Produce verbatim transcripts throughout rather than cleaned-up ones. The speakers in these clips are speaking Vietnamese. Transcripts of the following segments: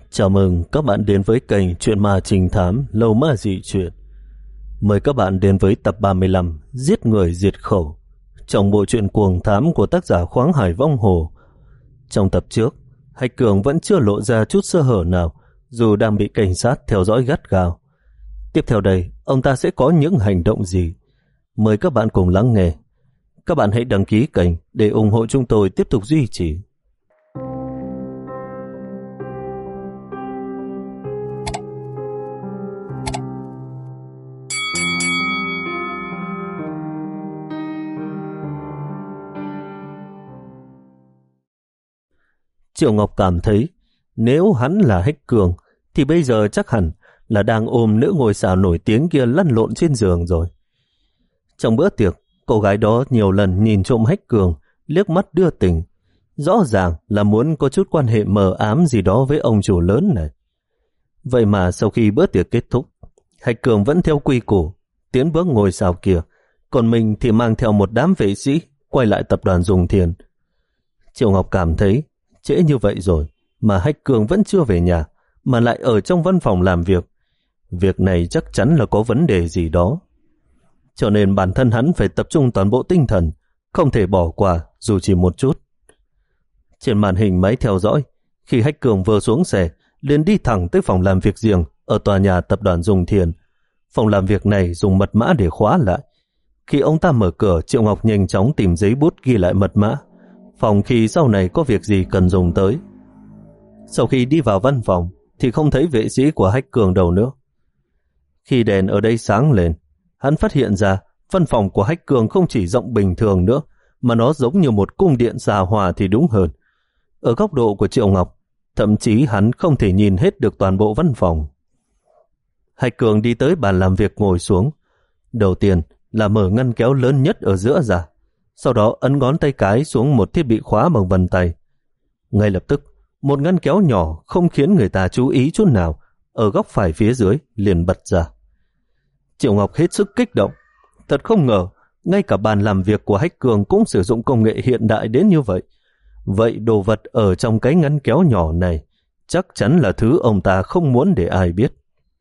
Chào mừng các bạn đến với kênh Chuyện Ma Trinh Thám Lâu Ma Dị Chuyện. Mời các bạn đến với tập ba mươi lăm Giết Người Diệt Khẩu trong bộ truyện cuồng thám của tác giả Khoáng Hải Vong Hồ. Trong tập trước, Hạch Cường vẫn chưa lộ ra chút sơ hở nào dù đang bị cảnh sát theo dõi gắt gao. Tiếp theo đây, ông ta sẽ có những hành động gì? Mời các bạn cùng lắng nghe. Các bạn hãy đăng ký kênh để ủng hộ chúng tôi tiếp tục duy trì. Triệu Ngọc cảm thấy nếu hắn là Hách Cường thì bây giờ chắc hẳn là đang ôm nữ ngôi sao nổi tiếng kia lăn lộn trên giường rồi. Trong bữa tiệc, cô gái đó nhiều lần nhìn trộm Hách Cường, liếc mắt đưa tình. Rõ ràng là muốn có chút quan hệ mờ ám gì đó với ông chủ lớn này. Vậy mà sau khi bữa tiệc kết thúc, Hách Cường vẫn theo quy củ tiến bước ngôi sao kia, còn mình thì mang theo một đám vệ sĩ quay lại tập đoàn Dùng Thiền. Triệu Ngọc cảm thấy trễ như vậy rồi mà Hách Cường vẫn chưa về nhà, mà lại ở trong văn phòng làm việc. Việc này chắc chắn là có vấn đề gì đó. Cho nên bản thân hắn phải tập trung toàn bộ tinh thần, không thể bỏ qua dù chỉ một chút. Trên màn hình máy theo dõi, khi Hách Cường vừa xuống xe, liền đi thẳng tới phòng làm việc riêng ở tòa nhà tập đoàn Dùng Thiền. Phòng làm việc này dùng mật mã để khóa lại. Khi ông ta mở cửa, Triệu Ngọc nhanh chóng tìm giấy bút ghi lại mật mã, phòng khi sau này có việc gì cần dùng tới. Sau khi đi vào văn phòng thì không thấy vệ sĩ của Hách Cường đâu nữa. Khi đèn ở đây sáng lên, hắn phát hiện ra văn phòng của Hách Cường không chỉ rộng bình thường nữa, mà nó giống như một cung điện xa hoa thì đúng hơn. Ở góc độ của Triệu Ngọc, thậm chí hắn không thể nhìn hết được toàn bộ văn phòng. Hách Cường đi tới bàn làm việc ngồi xuống. Đầu tiên là mở ngăn kéo lớn nhất ở giữa ra, sau đó ấn ngón tay cái xuống một thiết bị khóa bằng vân tay. Ngay lập tức, một ngăn kéo nhỏ không khiến người ta chú ý chút nào ở góc phải phía dưới liền bật ra. Triệu Ngọc hết sức kích động. Thật không ngờ, ngay cả bàn làm việc của Hách Cường cũng sử dụng công nghệ hiện đại đến như vậy. Vậy đồ vật ở trong cái ngăn kéo nhỏ này chắc chắn là thứ ông ta không muốn để ai biết.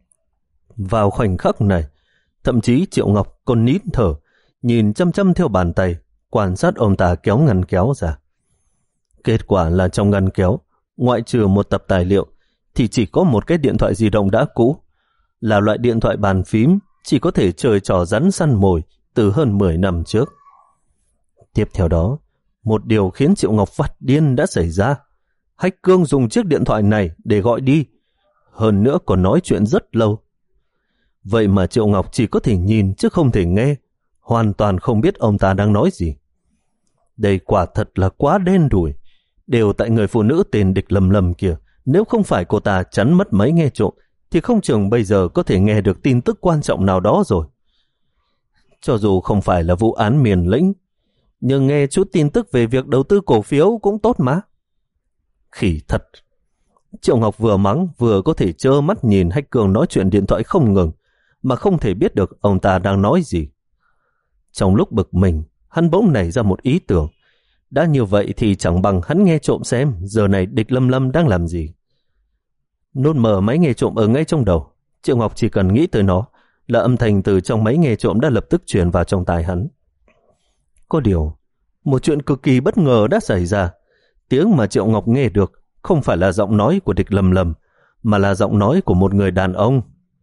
Vào khoảnh khắc này, thậm chí Triệu Ngọc còn nín thở, nhìn chăm chăm theo bàn tay, quan sát ông ta kéo ngăn kéo ra. Kết quả là trong ngăn kéo, ngoại trừ một tập tài liệu, thì chỉ có một cái điện thoại di động đã cũ, là loại điện thoại bàn phím chỉ có thể chơi trò rắn săn mồi từ hơn mười năm trước. Tiếp theo đó, một điều khiến Triệu Ngọc phát điên đã xảy ra. Hách Cường dùng chiếc điện thoại này để gọi đi, hơn nữa còn nói chuyện rất lâu. Vậy mà Triệu Ngọc chỉ có thể nhìn chứ không thể nghe, hoàn toàn không biết ông ta đang nói gì. Đây quả thật là quá đen đủi. Đều tại người phụ nữ tên Địch Lâm Lâm kia, nếu không phải cô ta chắn mất máy nghe trộm thì không chừng bây giờ có thể nghe được tin tức quan trọng nào đó rồi. Cho dù không phải là vụ án Miền Lĩnh, nhưng nghe chút tin tức về việc đầu tư cổ phiếu cũng tốt mà. Khỉ thật. Triệu Ngọc vừa mắng vừa có thể trơ mắt nhìn Hách Cường nói chuyện điện thoại không ngừng, mà không thể biết được ông ta đang nói gì. Trong lúc bực mình, hắn bỗng nảy ra một ý tưởng. Đã như vậy thì chẳng bằng hắn nghe trộm xem giờ này Địch Lâm Lâm đang làm gì. Nốt mở máy nghe trộm ở ngay trong đầu, Triệu Ngọc chỉ cần nghĩ tới nó là âm thanh từ trong máy nghe trộm đã lập tức truyền vào trong tai hắn. Có điều, một chuyện cực kỳ bất ngờ đã xảy ra. Tiếng mà Triệu Ngọc nghe được không phải là giọng nói của Địch Lâm Lâm, mà là giọng nói của một người đàn ông.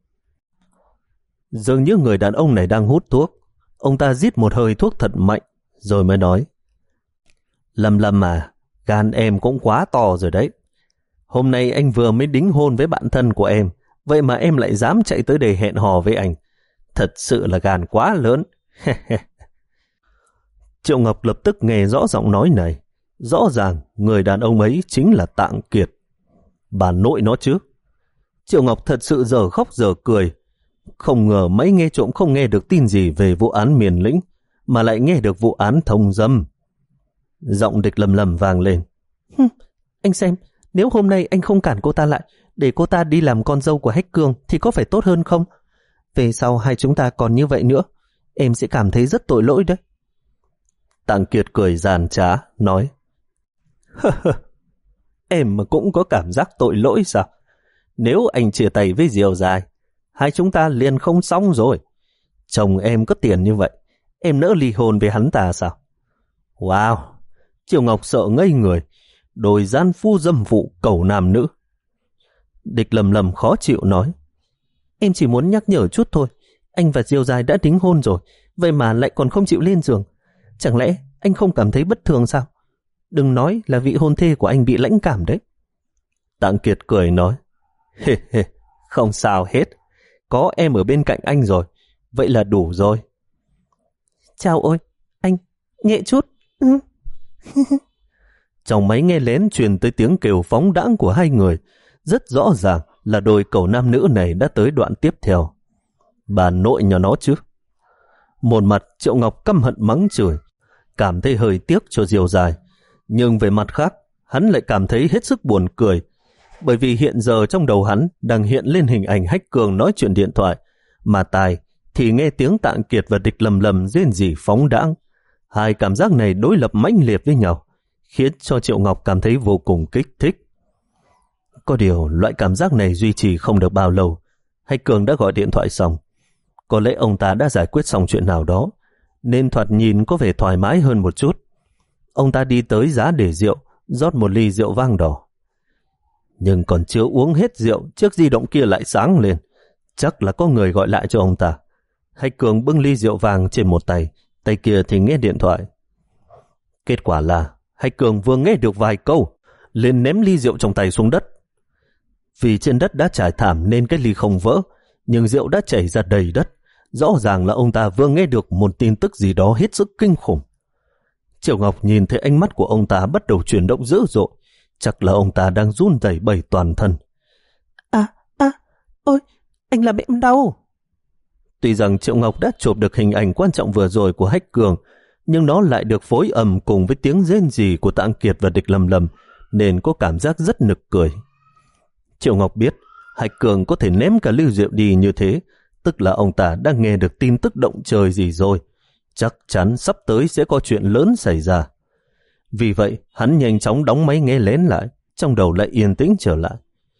Dường như người đàn ông này đang hút thuốc. Ông ta rít một hơi thuốc thật mạnh, rồi mới nói: Lâm Lâm à, gan em cũng quá to rồi đấy. Hôm nay anh vừa mới đính hôn với bạn thân của em, vậy mà em lại dám chạy tới đây hẹn hò với anh. Thật sự là gan quá lớn. Triệu Ngọc lập tức nghe rõ giọng nói này. Rõ ràng người đàn ông ấy chính là Tạng Kiệt, bà nội nó chứ. Triệu Ngọc thật sự giờ khóc giờ cười. Không ngờ máy nghe trộm không nghe được tin gì về vụ án Miền Lĩnh, mà lại nghe được vụ án thông dâm. Giọng Địch Lâm Lâm vang lên: Hừm, anh xem, nếu hôm nay anh không cản cô ta lại, để cô ta đi làm con dâu của Hách Cường thì có phải tốt hơn không? Về sau hai chúng ta còn như vậy nữa, em sẽ cảm thấy rất tội lỗi đấy. Tạng Kiệt cười giàn trá, nói: Em mà cũng có cảm giác tội lỗi sao? nếu anh chia tay với Diều Dài, hai chúng ta liền không xong rồi. Chồng em có tiền như vậy, em nỡ ly hôn với hắn ta sao? Wow! Triệu Ngọc sợ ngây người, đôi gian phu dâm phụ cầu nam nữ. Địch Lầm Lầm khó chịu nói, em chỉ muốn nhắc nhở chút thôi, anh và Diều Dài đã đính hôn rồi, vậy mà lại còn không chịu lên giường. Chẳng lẽ anh không cảm thấy bất thường sao? Đừng nói là vị hôn thê của anh bị lãnh cảm đấy. Tạng Kiệt cười nói, hê hê, không sao hết, có em ở bên cạnh anh rồi, vậy là đủ rồi. Chào ôi, anh, nhẹ chút. Ừ. Trong máy nghe lén truyền tới tiếng kêu phóng đãng của hai người, rất rõ ràng là đôi cậu nam nữ này đã tới đoạn tiếp theo. Bà nội nhà nó chứ. Một mặt Triệu Ngọc căm hận mắng chửi, cảm thấy hơi tiếc cho Diều Dài, nhưng về mặt khác hắn lại cảm thấy hết sức buồn cười, bởi vì hiện giờ trong đầu hắn đang hiện lên hình ảnh Hách Cường nói chuyện điện thoại, mà tai thì nghe tiếng Tạng Kiệt và Địch Lầm Lầm rên rỉ phóng đãng. Hai cảm giác này đối lập mãnh liệt với nhau, khiến cho Triệu Ngọc cảm thấy vô cùng kích thích. Có điều loại cảm giác này duy trì không được bao lâu. Hách Cường đã gọi điện thoại xong. Có lẽ ông ta đã giải quyết xong chuyện nào đó, nên thoạt nhìn có vẻ thoải mái hơn một chút. Ông ta đi tới giá để rượu, rót một ly rượu vang đỏ. Nhưng còn chưa uống hết rượu, chiếc di động kia lại sáng lên. Chắc là có người gọi lại cho ông ta. Hách Cường bưng ly rượu vàng trên một tay, tay kia thì nghe điện thoại. Kết quả là Hách Cường vừa nghe được vài câu, liền ném ly rượu trong tay xuống đất. Vì trên đất đã trải thảm nên cái ly không vỡ, nhưng rượu đã chảy ra đầy đất. Rõ ràng là ông ta vừa nghe được một tin tức gì đó hết sức kinh khủng. Triệu Ngọc nhìn thấy ánh mắt của ông ta bắt đầu chuyển động dữ dội, chắc là ông ta đang run rẩy bẩy toàn thân. À, à, ôi, anh làm em đau. Tuy rằng Triệu Ngọc đã chụp được hình ảnh quan trọng vừa rồi của Hách Cường, nhưng nó lại được phối ầm cùng với tiếng rên rỉ của Tạng Kiệt và Địch Lầm Lầm, nên có cảm giác rất nực cười. Triệu Ngọc biết Hách Cường có thể ném cả ly rượu đi như thế, tức là ông ta đang nghe được tin tức động trời gì rồi. Chắc chắn sắp tới sẽ có chuyện lớn xảy ra. Vì vậy, hắn nhanh chóng đóng máy nghe lén lại, trong đầu lại yên tĩnh trở lại.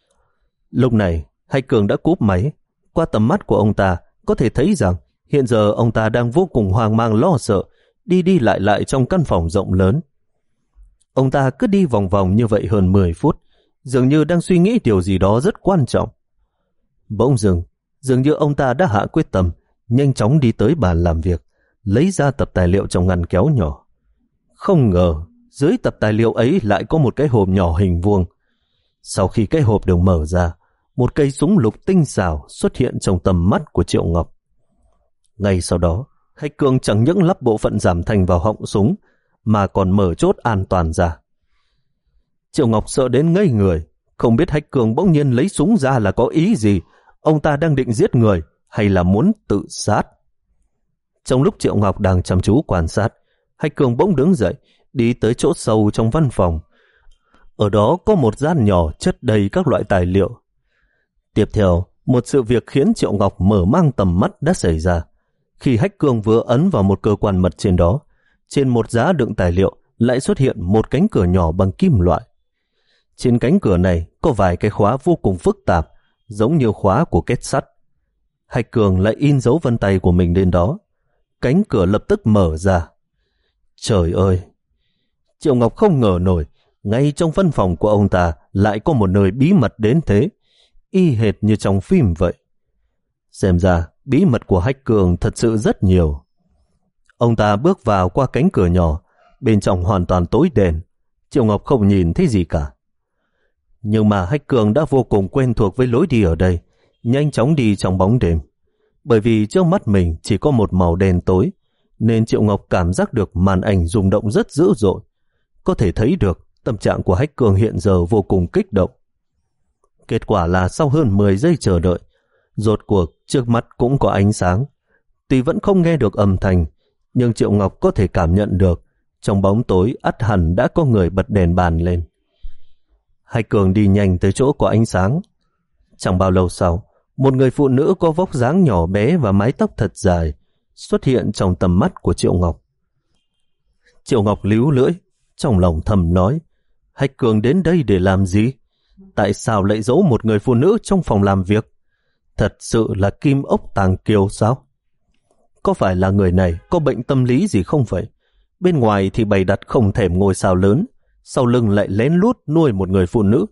Lúc này, Hách Cường đã cúp máy. Qua tầm mắt của ông ta, có thể thấy rằng hiện giờ ông ta đang vô cùng hoang mang lo sợ, đi đi lại lại trong căn phòng rộng lớn. Ông ta cứ đi vòng vòng như vậy hơn mười phút, dường như đang suy nghĩ điều gì đó rất quan trọng. Bỗng dưng, dường như ông ta đã hạ quyết tâm, nhanh chóng đi tới bàn làm việc, lấy ra tập tài liệu trong ngăn kéo nhỏ. Không ngờ, dưới tập tài liệu ấy lại có một cái hộp nhỏ hình vuông. Sau khi cái hộp được mở ra, một cây súng lục tinh xảo xuất hiện trong tầm mắt của Triệu Ngọc. Ngay sau đó, Hách Cường chẳng những lắp bộ phận giảm thanh vào họng súng, mà còn mở chốt an toàn ra. Triệu Ngọc sợ đến ngây người, không biết Hách Cường bỗng nhiên lấy súng ra là có ý gì, ông ta đang định giết người hay là muốn tự sát. Trong lúc Triệu Ngọc đang chăm chú quan sát, Hách Cường bỗng đứng dậy, đi tới chỗ sâu trong văn phòng. Ở đó có một gian nhỏ chất đầy các loại tài liệu. Tiếp theo, một sự việc khiến Triệu Ngọc mở mang tầm mắt đã xảy ra. Khi Hách Cường vừa ấn vào một cơ quan mật trên đó, trên một giá đựng tài liệu lại xuất hiện một cánh cửa nhỏ bằng kim loại. Trên cánh cửa này có vài cái khóa vô cùng phức tạp, giống như khóa của kết sắt. Hách Cường lại in dấu vân tay của mình lên đó. Cánh cửa lập tức mở ra. Trời ơi! Triệu Ngọc không ngờ nổi, ngay trong văn phòng của ông ta lại có một nơi bí mật đến thế, y hệt như trong phim vậy. Xem ra, bí mật của Hách Cường thật sự rất nhiều. Ông ta bước vào qua cánh cửa nhỏ, bên trong hoàn toàn tối đen, Triệu Ngọc không nhìn thấy gì cả. Nhưng mà Hách Cường đã vô cùng quen thuộc với lối đi ở đây, nhanh chóng đi trong bóng đêm. Bởi vì trước mắt mình chỉ có một màu đen tối, nên Triệu Ngọc cảm giác được màn ảnh rung động rất dữ dội. Có thể thấy được tâm trạng của Hách Cường hiện giờ vô cùng kích động. Kết quả là sau hơn mười giây chờ đợi, rốt cuộc trước mắt cũng có ánh sáng. Tuy vẫn không nghe được âm thanh, nhưng Triệu Ngọc có thể cảm nhận được trong bóng tối ắt hẳn đã có người bật đèn bàn lên. Hách Cường đi nhanh tới chỗ có ánh sáng. Chẳng bao lâu sau, một người phụ nữ có vóc dáng nhỏ bé và mái tóc thật dài xuất hiện trong tầm mắt của Triệu Ngọc. Triệu Ngọc líu lưỡi, trong lòng thầm nói, Hách Cường đến đây để làm gì? Tại sao lại giấu một người phụ nữ trong phòng làm việc? Thật sự là kim ốc tàng kiều sao? Có phải là người này có bệnh tâm lý gì không vậy? Bên ngoài thì bày đặt không thèm ngôi sao lớn, sau lưng lại lén lút nuôi một người phụ nữ.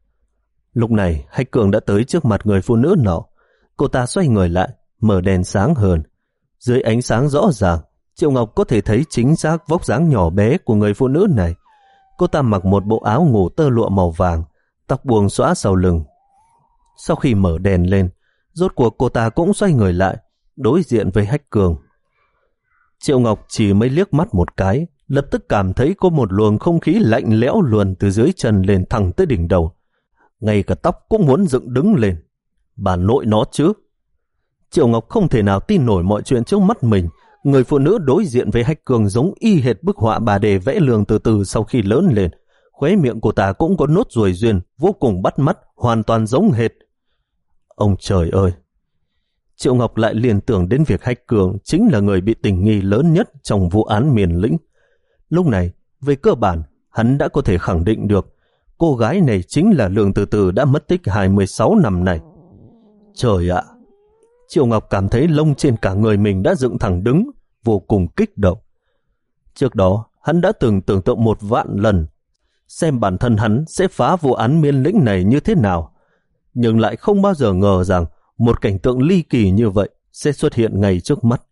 Lúc này Hách Cường đã tới trước mặt người phụ nữ nọ. Cô ta xoay người lại, mở đèn sáng hơn. Dưới ánh sáng rõ ràng, Triệu Ngọc có thể thấy chính xác vóc dáng nhỏ bé của người phụ nữ này. Cô ta mặc một bộ áo ngủ tơ lụa màu vàng, tóc buông xõa sau lưng. Sau khi mở đèn lên, rốt cuộc cô ta cũng xoay người lại, đối diện với Hách Cường. Triệu Ngọc chỉ mới liếc mắt một cái, lập tức cảm thấy có một luồng không khí lạnh lẽo luồn từ dưới chân lên thẳng tới đỉnh đầu. Ngay cả tóc cũng muốn dựng đứng lên. Bà nội nó chứ. Triệu Ngọc không thể nào tin nổi mọi chuyện trước mắt mình. Người phụ nữ đối diện với Hách Cường giống y hệt bức họa bà đề vẽ Lương Từ Từ sau khi lớn lên. Khóe miệng của ta cũng có nốt ruồi duyên, vô cùng bắt mắt, hoàn toàn giống hệt. Ông trời ơi! Triệu Ngọc lại liền tưởng đến việc Hách Cường chính là người bị tình nghi lớn nhất trong vụ án Miền Lĩnh. Lúc này, về cơ bản, hắn đã có thể khẳng định được cô gái này chính là Lương Từ Từ đã mất tích hai mươi sáu năm này. Trời ạ! Triệu Ngọc cảm thấy lông trên cả người mình đã dựng thẳng đứng, vô cùng kích động. Trước đó, hắn đã từng tưởng tượng một vạn lần xem bản thân hắn sẽ phá vụ án Miền Lĩnh này như thế nào, nhưng lại không bao giờ ngờ rằng một cảnh tượng ly kỳ như vậy sẽ xuất hiện ngay trước mắt.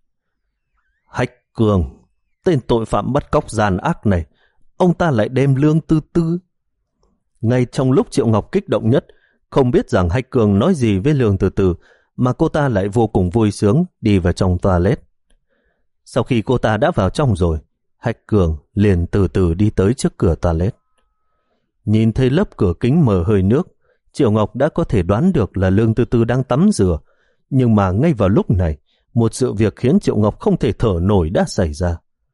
Hách Cường, tên tội phạm bắt cóc gian ác này, ông ta lại đem Lương Tư Tư. Ngay trong lúc Triệu Ngọc kích động nhất, không biết rằng Hách Cường nói gì với Lương Từ Từ, mà cô ta lại vô cùng vui sướng đi vào trong toilet. Sau khi cô ta đã vào trong rồi, Hách Cường liền từ từ đi tới trước cửa toilet. Nhìn thấy lớp cửa kính mờ hơi nước, Triệu Ngọc đã có thể đoán được là Lương Tư Tư đang tắm rửa, nhưng mà ngay vào lúc này, một sự việc khiến Triệu Ngọc không thể thở nổi đã xảy ra.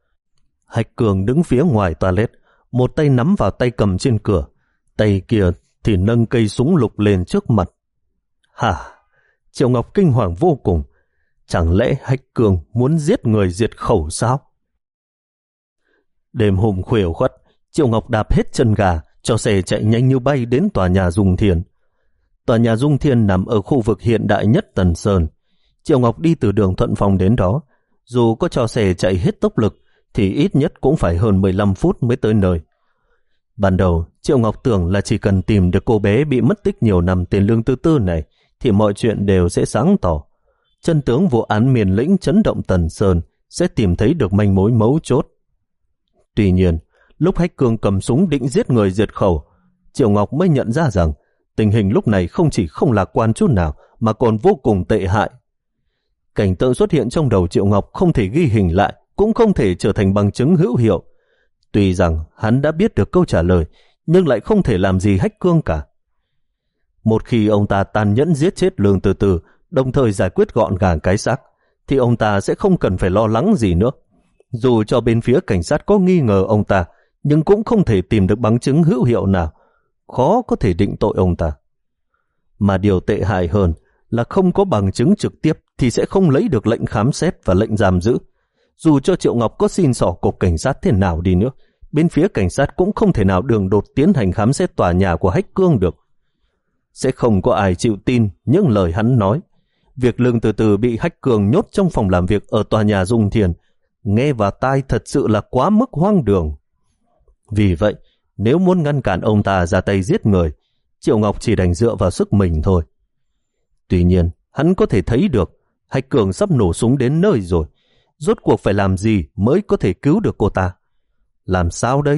Hách Cường đứng phía ngoài toilet, một tay nắm vào tay cầm trên cửa, tay kia thì nâng cây súng lục lên trước mặt. Hả? Triệu Ngọc kinh hoàng vô cùng. Chẳng lẽ Hách Cường muốn giết người diệt khẩu sao? Đêm hôm khuya khuất, Triệu Ngọc đạp hết chân gà, cho xe chạy nhanh như bay đến tòa nhà Dung Thiên. Tòa nhà Dung Thiên nằm ở khu vực hiện đại nhất Tần Sơn. Triệu Ngọc đi từ đường Thuận Phong đến đó. Dù có cho xe chạy hết tốc lực, thì ít nhất cũng phải hơn mười lăm phút mới tới nơi. Ban đầu, Triệu Ngọc tưởng là chỉ cần tìm được cô bé bị mất tích nhiều năm tên Lương Tư Tư này, thì mọi chuyện đều sẽ sáng tỏ. Chân tướng vụ án Miền Lĩnh chấn động Tần Sơn sẽ tìm thấy được manh mối mấu chốt. Tuy nhiên, lúc Hách Cường cầm súng định giết người diệt khẩu, Triệu Ngọc mới nhận ra rằng tình hình lúc này không chỉ không lạc quan chút nào mà còn vô cùng tệ hại. Cảnh tượng xuất hiện trong đầu Triệu Ngọc không thể ghi hình lại, cũng không thể trở thành bằng chứng hữu hiệu. Tuy rằng hắn đã biết được câu trả lời, nhưng lại không thể làm gì Hách Cường cả. Một khi ông ta tàn nhẫn giết chết Lương Từ Từ, đồng thời giải quyết gọn gàng cái xác, thì ông ta sẽ không cần phải lo lắng gì nữa. Dù cho bên phía cảnh sát có nghi ngờ ông ta, nhưng cũng không thể tìm được bằng chứng hữu hiệu nào, khó có thể định tội ông ta. Mà điều tệ hại hơn là không có bằng chứng trực tiếp thì sẽ không lấy được lệnh khám xét và lệnh giam giữ. Dù cho Triệu Ngọc có xin xỏ cục cảnh sát thế nào đi nữa, bên phía cảnh sát cũng không thể nào đường đột tiến hành khám xét tòa nhà của Hách Cường được. Sẽ không có ai chịu tin những lời hắn nói. Việc Lương Từ Từ bị Hách Cường nhốt trong phòng làm việc ở tòa nhà Dung Thiên, nghe vào tai thật sự là quá mức hoang đường. Vì vậy, nếu muốn ngăn cản ông ta ra tay giết người, Triệu Ngọc chỉ đành dựa vào sức mình thôi. Tuy nhiên, hắn có thể thấy được Hách Cường sắp nổ súng đến nơi rồi. Rốt cuộc phải làm gì mới có thể cứu được cô ta? Làm sao đây?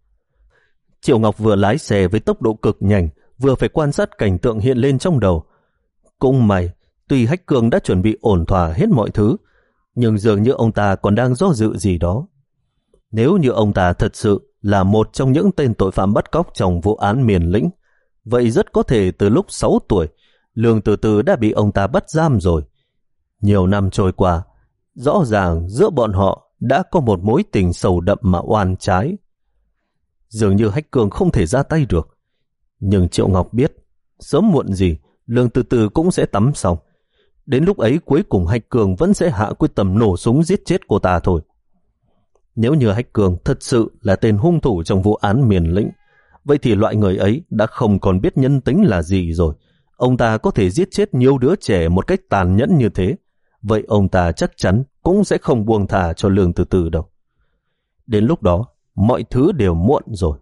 Triệu Ngọc vừa lái xe với tốc độ cực nhanh, vừa phải quan sát cảnh tượng hiện lên trong đầu. Cũng may, tuy Hách Cường đã chuẩn bị ổn thỏa hết mọi thứ, nhưng dường như ông ta còn đang do dự gì đó. Nếu như ông ta thật sự là một trong những tên tội phạm bắt cóc trong vụ án Miền Lĩnh, vậy rất có thể từ lúc sáu tuổi, Lương Từ Từ đã bị ông ta bắt giam rồi. Nhiều năm trôi qua, rõ ràng giữa bọn họ đã có một mối tình sầu đậm mà oan trái. Dường như Hách Cường không thể ra tay được. Nhưng Triệu Ngọc biết, sớm muộn gì, Lương Từ Từ cũng sẽ tắm xong. Đến lúc ấy cuối cùng Hách Cường vẫn sẽ hạ quyết tâm nổ súng giết chết cô ta thôi. Nếu như Hách Cường thật sự là tên hung thủ trong vụ án Miền Lĩnh, vậy thì loại người ấy đã không còn biết nhân tính là gì rồi. Ông ta có thể giết chết nhiều đứa trẻ một cách tàn nhẫn như thế, vậy ông ta chắc chắn cũng sẽ không buông thà cho Lương Từ Từ đâu. Đến lúc đó, mọi thứ đều muộn rồi.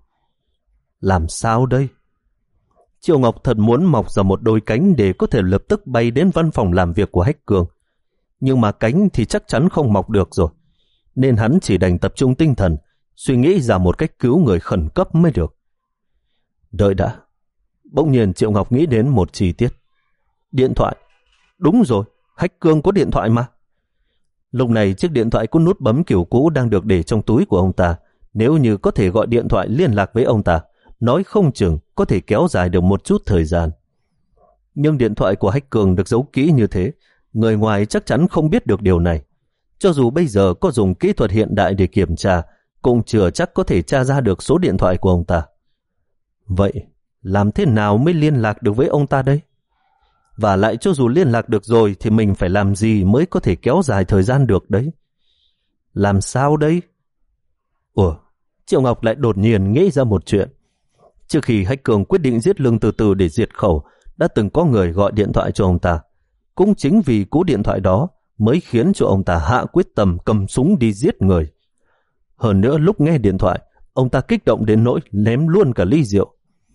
Làm sao đây? Triệu Ngọc thật muốn mọc ra một đôi cánh để có thể lập tức bay đến văn phòng làm việc của Hách Cường. Nhưng mà cánh thì chắc chắn không mọc được rồi, nên hắn chỉ đành tập trung tinh thần, suy nghĩ ra một cách cứu người khẩn cấp mới được. Đợi đã. Bỗng nhiên Triệu Ngọc nghĩ đến một chi tiết. Điện thoại. Đúng rồi, Hách Cường có điện thoại mà. Lúc này chiếc điện thoại có nút bấm kiểu cũ đang được để trong túi của ông ta. Nếu như có thể gọi điện thoại liên lạc với ông ta, nói không chừng có thể kéo dài được một chút thời gian. Nhưng điện thoại của Hách Cường được giấu kỹ như thế, người ngoài chắc chắn không biết được điều này. Cho dù bây giờ có dùng kỹ thuật hiện đại để kiểm tra, cũng chưa chắc có thể tra ra được số điện thoại của ông ta. Vậy, làm thế nào mới liên lạc được với ông ta đây? Và lại cho dù liên lạc được rồi thì mình phải làm gì mới có thể kéo dài thời gian được đấy? Làm sao đây? Ủa, Triệu Ngọc lại đột nhiên nghĩ ra một chuyện. Trước khi Hách Cường quyết định giết Lương Từ Từ để diệt khẩu, đã từng có người gọi điện thoại cho ông ta. Cũng chính vì cú điện thoại đó mới khiến cho ông ta hạ quyết tâm cầm súng đi giết người. Hơn nữa lúc nghe điện thoại, ông ta kích động đến nỗi ném luôn cả ly rượu.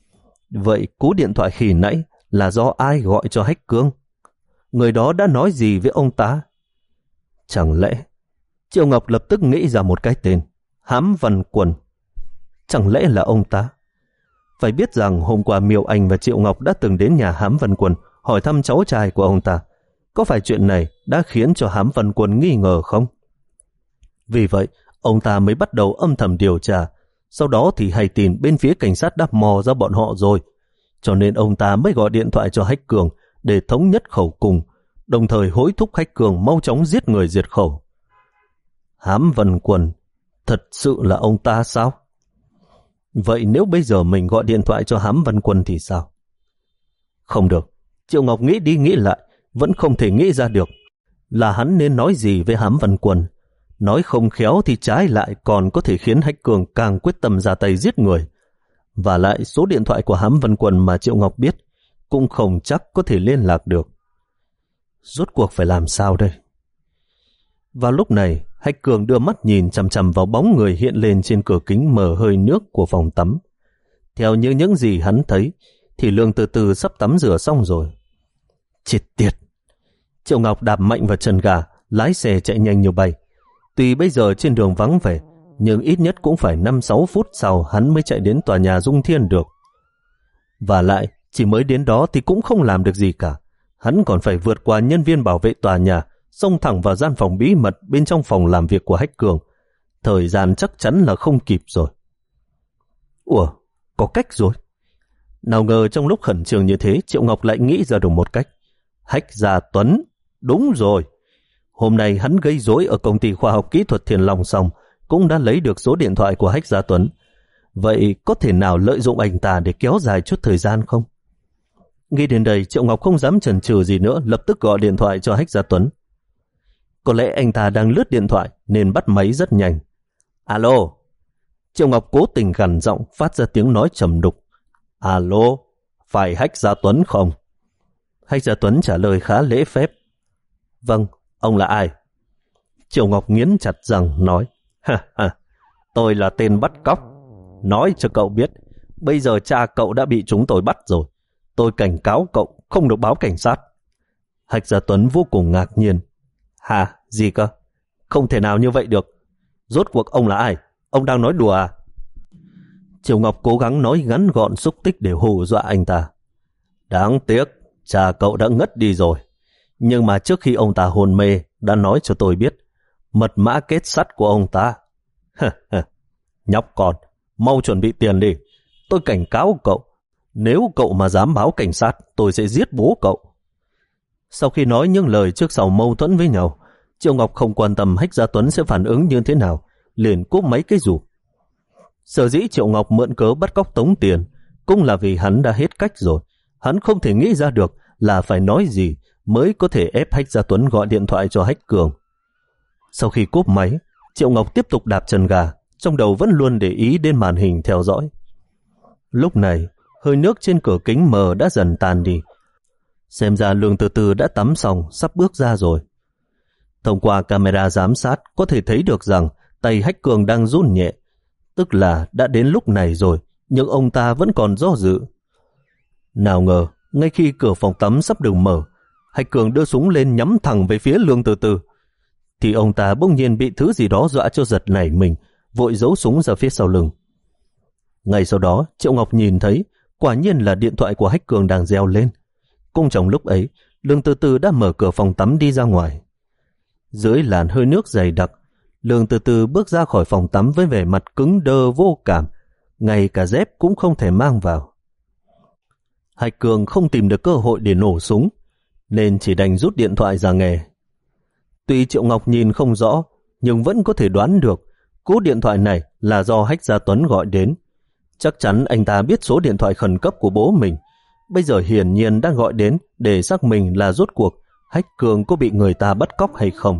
Vậy cú điện thoại khi nãy là do ai gọi cho Hách Cường? Người đó đã nói gì với ông ta? Chẳng lẽ... Triệu Ngọc lập tức nghĩ ra một cái tên. Hám Văn Quân. Chẳng lẽ là ông ta? Phải biết rằng hôm qua Miêu Anh và Triệu Ngọc đã từng đến nhà Hám Văn Quân hỏi thăm cháu trai của ông ta. Có phải chuyện này đã khiến cho Hám Văn Quân nghi ngờ không? Vì vậy, ông ta mới bắt đầu âm thầm điều tra. Sau đó thì hay tin bên phía cảnh sát đã mò ra bọn họ rồi. Cho nên ông ta mới gọi điện thoại cho Hách Cường để thống nhất khẩu cung, đồng thời hối thúc Hách Cường mau chóng giết người diệt khẩu. Hám Văn Quân, thật sự là ông ta sao? Vậy nếu bây giờ mình gọi điện thoại cho Hám Văn Quân thì sao? Không được. Triệu Ngọc nghĩ đi nghĩ lại, vẫn không thể nghĩ ra được là hắn nên nói gì với Hám Văn Quân. Nói không khéo thì trái lại còn có thể khiến Hách Cường càng quyết tâm ra tay giết người. Và lại số điện thoại của Hám Văn Quân mà Triệu Ngọc biết cũng không chắc có thể liên lạc được. Rốt cuộc phải làm sao đây? Vào lúc này, Hách Cường đưa mắt nhìn chằm chằm vào bóng người hiện lên trên cửa kính mờ hơi nước của phòng tắm. Theo như những gì hắn thấy, thì Lương Từ Từ sắp tắm rửa xong rồi. Chết tiệt! Triệu Ngọc đạp mạnh vào chân ga, lái xe chạy nhanh như bay. Tuy bây giờ trên đường vắng vẻ, nhưng ít nhất cũng phải năm sáu phút sau hắn mới chạy đến tòa nhà Dung Thiên được. Và lại, chỉ mới đến đó thì cũng không làm được gì cả. Hắn còn phải vượt qua nhân viên bảo vệ tòa nhà, xông thẳng vào gian phòng bí mật bên trong phòng làm việc của Hách Cường. Thời gian chắc chắn là không kịp rồi. Ủa, có cách rồi. Nào ngờ trong lúc khẩn trương như thế, Triệu Ngọc lại nghĩ ra được một cách. Hách Gia Tuấn. Đúng rồi. Hôm nay hắn gây rối ở công ty khoa học kỹ thuật Thiền Long xong, cũng đã lấy được số điện thoại của Hách Gia Tuấn. Vậy có thể nào lợi dụng anh ta để kéo dài chút thời gian không? Nghĩ đến đây, Triệu Ngọc không dám chần chừ gì nữa, lập tức gọi điện thoại cho Hách Gia Tuấn. Có lẽ anh ta đang lướt điện thoại nên bắt máy rất nhanh. Alo. Triệu Ngọc cố tình gằn giọng phát ra tiếng nói trầm đục. Alo, phải Hách Gia Tuấn không? Hách Gia Tuấn trả lời khá lễ phép. Vâng, ông là ai? Triệu Ngọc nghiến chặt răng nói. Ha ha, tôi là tên bắt cóc. Nói cho cậu biết, bây giờ cha cậu đã bị chúng tôi bắt rồi. Tôi cảnh cáo cậu không được báo cảnh sát. Hách Gia Tuấn vô cùng ngạc nhiên. Hả, gì cơ? Không thể nào như vậy được. Rốt cuộc ông là ai? Ông đang nói đùa à? Triệu Ngọc cố gắng nói ngắn gọn xúc tích để hù dọa anh ta. Đáng tiếc, cha cậu đã ngất đi rồi. Nhưng mà trước khi ông ta hôn mê, đã nói cho tôi biết mật mã kết sắt của ông ta. Nhóc con, mau chuẩn bị tiền đi. Tôi cảnh cáo cậu, nếu cậu mà dám báo cảnh sát, tôi sẽ giết bố cậu. Sau khi nói những lời trước sau mâu thuẫn với nhau, Triệu Ngọc không quan tâm Hách Gia Tuấn sẽ phản ứng như thế nào, liền cúp mấy cái rủ. Sở dĩ Triệu Ngọc mượn cớ bắt cóc tống tiền cũng là vì hắn đã hết cách rồi. Hắn không thể nghĩ ra được là phải nói gì mới có thể ép Hách Gia Tuấn gọi điện thoại cho Hách Cường. Sau khi cúp máy, Triệu Ngọc tiếp tục đạp chân gà, trong đầu vẫn luôn để ý đến màn hình theo dõi. Lúc này, hơi nước trên cửa kính mờ đã dần tàn đi. Xem ra Lương Từ Từ đã tắm xong, sắp bước ra rồi. Thông qua camera giám sát có thể thấy được rằng tay Hách Cường đang run nhẹ, tức là đã đến lúc này rồi, nhưng ông ta vẫn còn do dự. Nào ngờ, ngay khi cửa phòng tắm sắp được mở, Hách Cường đưa súng lên nhắm thẳng về phía Lương Từ Từ, thì ông ta bỗng nhiên bị thứ gì đó dọa cho giật nảy mình, vội giấu súng ra phía sau lưng. Ngay sau đó, Triệu Ngọc nhìn thấy, quả nhiên là điện thoại của Hách Cường đang reo lên. Cũng trong lúc ấy, Lương Từ Từ đã mở cửa phòng tắm đi ra ngoài. Dưới làn hơi nước dày đặc, Lương Từ Từ bước ra khỏi phòng tắm với vẻ mặt cứng đơ vô cảm, ngay cả dép cũng không thể mang vào. Hách Cường không tìm được cơ hội để nổ súng, nên chỉ đành rút điện thoại ra nghe. Tuy Triệu Ngọc nhìn không rõ, nhưng vẫn có thể đoán được cú điện thoại này là do Hách Gia Tuấn gọi đến. Chắc chắn anh ta biết số điện thoại khẩn cấp của bố mình, bây giờ hiển nhiên đang gọi đến để xác minh là rốt cuộc Hách Cường có bị người ta bắt cóc hay không.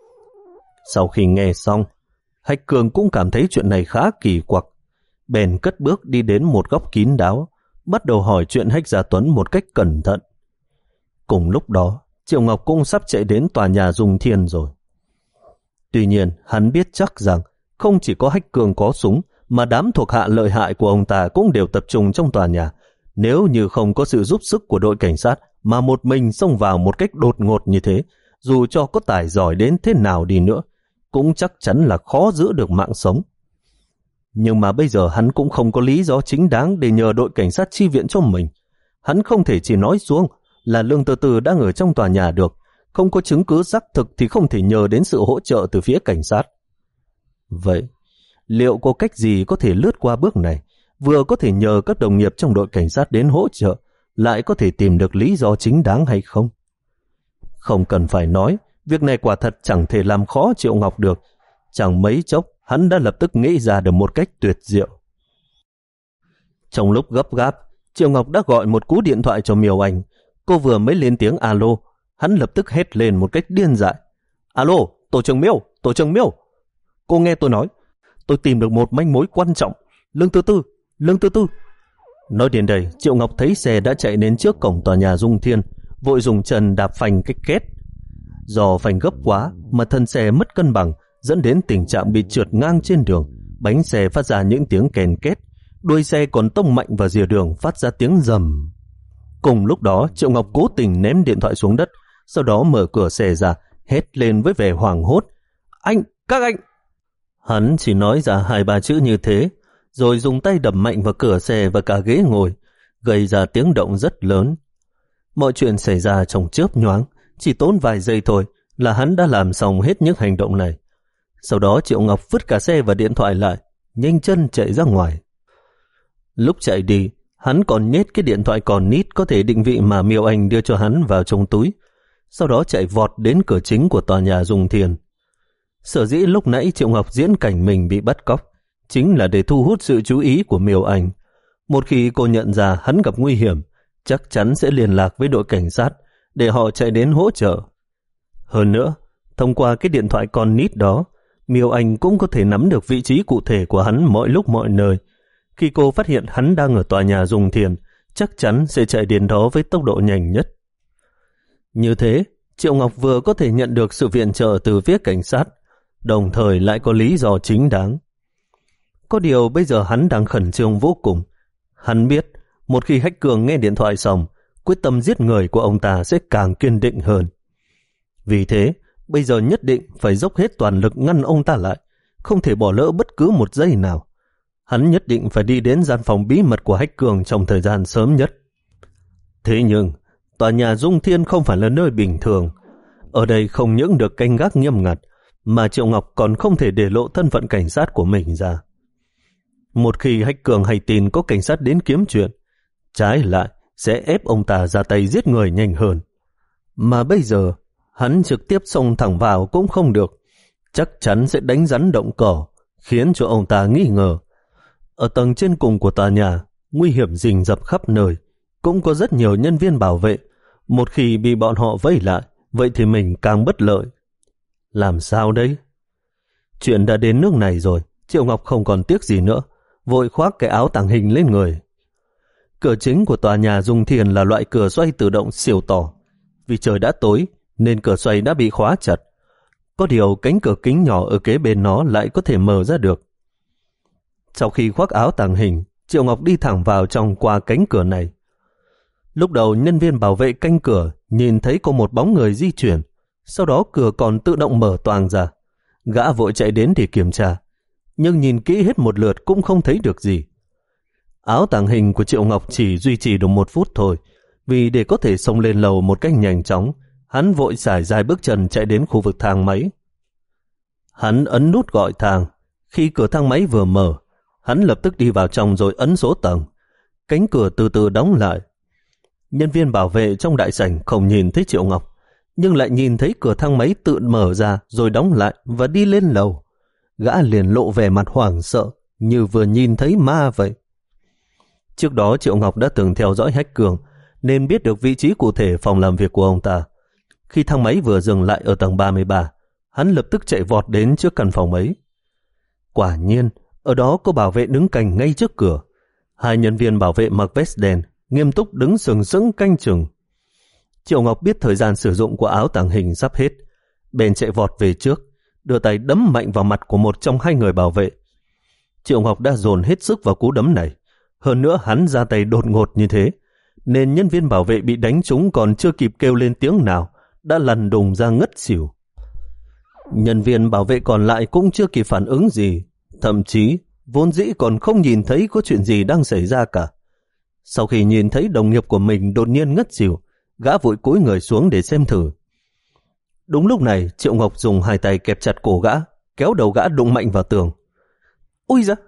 Sau khi nghe xong, Hách Cường cũng cảm thấy chuyện này khá kỳ quặc, bèn cất bước đi đến một góc kín đáo, bắt đầu hỏi chuyện Hách Gia Tuấn một cách cẩn thận. Cùng lúc đó, Triệu Ngọc cũng sắp chạy đến tòa nhà Dung Thiên rồi. Tuy nhiên, hắn biết chắc rằng không chỉ có Hách Cường có súng, mà đám thuộc hạ lợi hại của ông ta cũng đều tập trung trong tòa nhà. Nếu như không có sự giúp sức của đội cảnh sát mà một mình xông vào một cách đột ngột như thế, dù cho có tài giỏi đến thế nào đi nữa, cũng chắc chắn là khó giữ được mạng sống. Nhưng mà bây giờ hắn cũng không có lý do chính đáng để nhờ đội cảnh sát chi viện cho mình. Hắn không thể chỉ nói xuống là Lương Từ Từ đang ở trong tòa nhà được, không có chứng cứ xác thực thì không thể nhờ đến sự hỗ trợ từ phía cảnh sát. Vậy, liệu có cách gì có thể lướt qua bước này, vừa có thể nhờ các đồng nghiệp trong đội cảnh sát đến hỗ trợ, lại có thể tìm được lý do chính đáng hay không? Không cần phải nói, việc này quả thật chẳng thể làm khó Triệu Ngọc được. Chẳng mấy chốc, hắn đã lập tức nghĩ ra được một cách tuyệt diệu. Trong lúc gấp gáp, Triệu Ngọc đã gọi một cú điện thoại cho Miêu Anh. Cô vừa mới lên tiếng alo, hắn lập tức hét lên một cách điên dại. Alo, tổ trưởng Miêu, tổ trưởng Miêu. Cô nghe tôi nói, tôi tìm được một manh mối quan trọng. Lương Từ Từ, Lương Từ Từ. Nói đến đây, Triệu Ngọc thấy xe đã chạy đến trước cổng tòa nhà Dung Thiên, vội dùng chân đạp phanh cách két. Do phanh gấp quá mà thân xe mất cân bằng, dẫn đến tình trạng bị trượt ngang trên đường. Bánh xe phát ra những tiếng kèn két, đuôi xe còn tông mạnh vào rìa đường phát ra tiếng rầm. Cùng lúc đó, Triệu Ngọc cố tình ném điện thoại xuống đất, sau đó mở cửa xe ra, hét lên với vẻ hoảng hốt. Anh, các anh! Hắn chỉ nói ra hai ba chữ như thế, rồi dùng tay đập mạnh vào cửa xe và cả ghế ngồi, gây ra tiếng động rất lớn. Mọi chuyện xảy ra trong chớp nhoáng, chỉ tốn vài giây thôi là hắn đã làm xong hết những hành động này. Sau đó Triệu Ngọc vứt cả xe và điện thoại lại, nhanh chân chạy ra ngoài. Lúc chạy đi, hắn còn nhét cái điện thoại còn nít có thể định vị mà Miêu Anh đưa cho hắn vào trong túi, sau đó chạy vọt đến cửa chính của tòa nhà Dung Thiên. Sở dĩ lúc nãy Triệu Ngọc diễn cảnh mình bị bắt cóc chính là để thu hút sự chú ý của Miêu Anh. Một khi cô nhận ra hắn gặp nguy hiểm, chắc chắn sẽ liên lạc với đội cảnh sát để họ chạy đến hỗ trợ. Hơn nữa, thông qua cái điện thoại con nít đó, Miêu Anh cũng có thể nắm được vị trí cụ thể của hắn mọi lúc mọi nơi. Khi cô phát hiện hắn đang ở tòa nhà Dung Thiên, chắc chắn sẽ chạy đến đó với tốc độ nhanh nhất. Như thế, Triệu Ngọc vừa có thể nhận được sự viện trợ từ phía cảnh sát, đồng thời lại có lý do chính đáng. Có điều bây giờ hắn đang khẩn trương vô cùng. Hắn biết, một khi Hách Cường nghe điện thoại xong, quyết tâm giết người của ông ta sẽ càng kiên định hơn. Vì thế, bây giờ nhất định phải dốc hết toàn lực ngăn ông ta lại, không thể bỏ lỡ bất cứ một giây nào. Hắn nhất định phải đi đến gian phòng bí mật của Hách Cường trong thời gian sớm nhất. Thế nhưng, tòa nhà Dung Thiên không phải là nơi bình thường. Ở đây không những được canh gác nghiêm ngặt, mà Triệu Ngọc còn không thể để lộ thân phận cảnh sát của mình ra. Một khi Hách Cường hay tin có cảnh sát đến kiếm chuyện, trái lại sẽ ép ông ta ra tay giết người nhanh hơn. Mà bây giờ, hắn trực tiếp xông thẳng vào cũng không được, chắc chắn sẽ đánh rắn động cỏ, khiến cho ông ta nghi ngờ. Ở tầng trên cùng của tòa nhà, nguy hiểm rình rập khắp nơi, cũng có rất nhiều nhân viên bảo vệ. Một khi bị bọn họ vây lại, vậy thì mình càng bất lợi. Làm sao đây? Chuyện đã đến nước này rồi, Triệu Ngọc không còn tiếc gì nữa, vội khoác cái áo tàng hình lên người, Cửa chính của tòa nhà Dung Thiền là loại cửa xoay tự động siêu to. Vì trời đã tối nên cửa xoay đã bị khóa chặt. Có điều cánh cửa kính nhỏ ở kế bên nó lại có thể mở ra được. Sau khi khoác áo tàng hình, Triệu Ngọc đi thẳng vào trong qua cánh cửa này. Lúc đầu nhân viên bảo vệ canh cửa nhìn thấy có một bóng người di chuyển, sau đó cửa còn tự động mở toang ra. Gã vội chạy đến để kiểm tra, nhưng nhìn kỹ hết một lượt cũng không thấy được gì. Áo tàng hình của Triệu Ngọc chỉ duy trì được một phút thôi, vì để có thể xông lên lầu một cách nhanh chóng, hắn vội sải dài bước chân chạy đến khu vực thang máy. Hắn ấn nút gọi thang. Khi cửa thang máy vừa mở, hắn lập tức đi vào trong rồi ấn số tầng. Cánh cửa từ từ đóng lại. Nhân viên bảo vệ trong đại sảnh không nhìn thấy Triệu Ngọc, nhưng lại nhìn thấy cửa thang máy tự mở ra rồi đóng lại và đi lên lầu. Gã liền lộ vẻ mặt hoảng sợ, như vừa nhìn thấy ma vậy. Trước đó Triệu Ngọc đã từng theo dõi Hách Cường, nên biết được vị trí cụ thể phòng làm việc của ông ta. Khi thang máy vừa dừng lại ở tầng ba mươi ba, hắn lập tức chạy vọt đến trước căn phòng ấy. Quả nhiên, ở đó có bảo vệ đứng canh ngay trước cửa. Hai nhân viên bảo vệ mặc vest đen, nghiêm túc đứng sừng sững canh chừng. Triệu Ngọc biết thời gian sử dụng của áo tàng hình sắp hết, bèn chạy vọt về trước, đưa tay đấm mạnh vào mặt của một trong hai người bảo vệ. Triệu Ngọc đã dồn hết sức vào cú đấm này. Hơn nữa hắn ra tay đột ngột như thế, nên nhân viên bảo vệ bị đánh trúng còn chưa kịp kêu lên tiếng nào, đã lăn đùng ra ngất xỉu. Nhân viên bảo vệ còn lại cũng chưa kịp phản ứng gì, thậm chí vốn dĩ còn không nhìn thấy có chuyện gì đang xảy ra cả. Sau khi nhìn thấy đồng nghiệp của mình đột nhiên ngất xỉu, gã vội cúi người xuống để xem thử. Đúng lúc này, Triệu Ngọc dùng hai tay kẹp chặt cổ gã, kéo đầu gã đụng mạnh vào tường. Ôi da!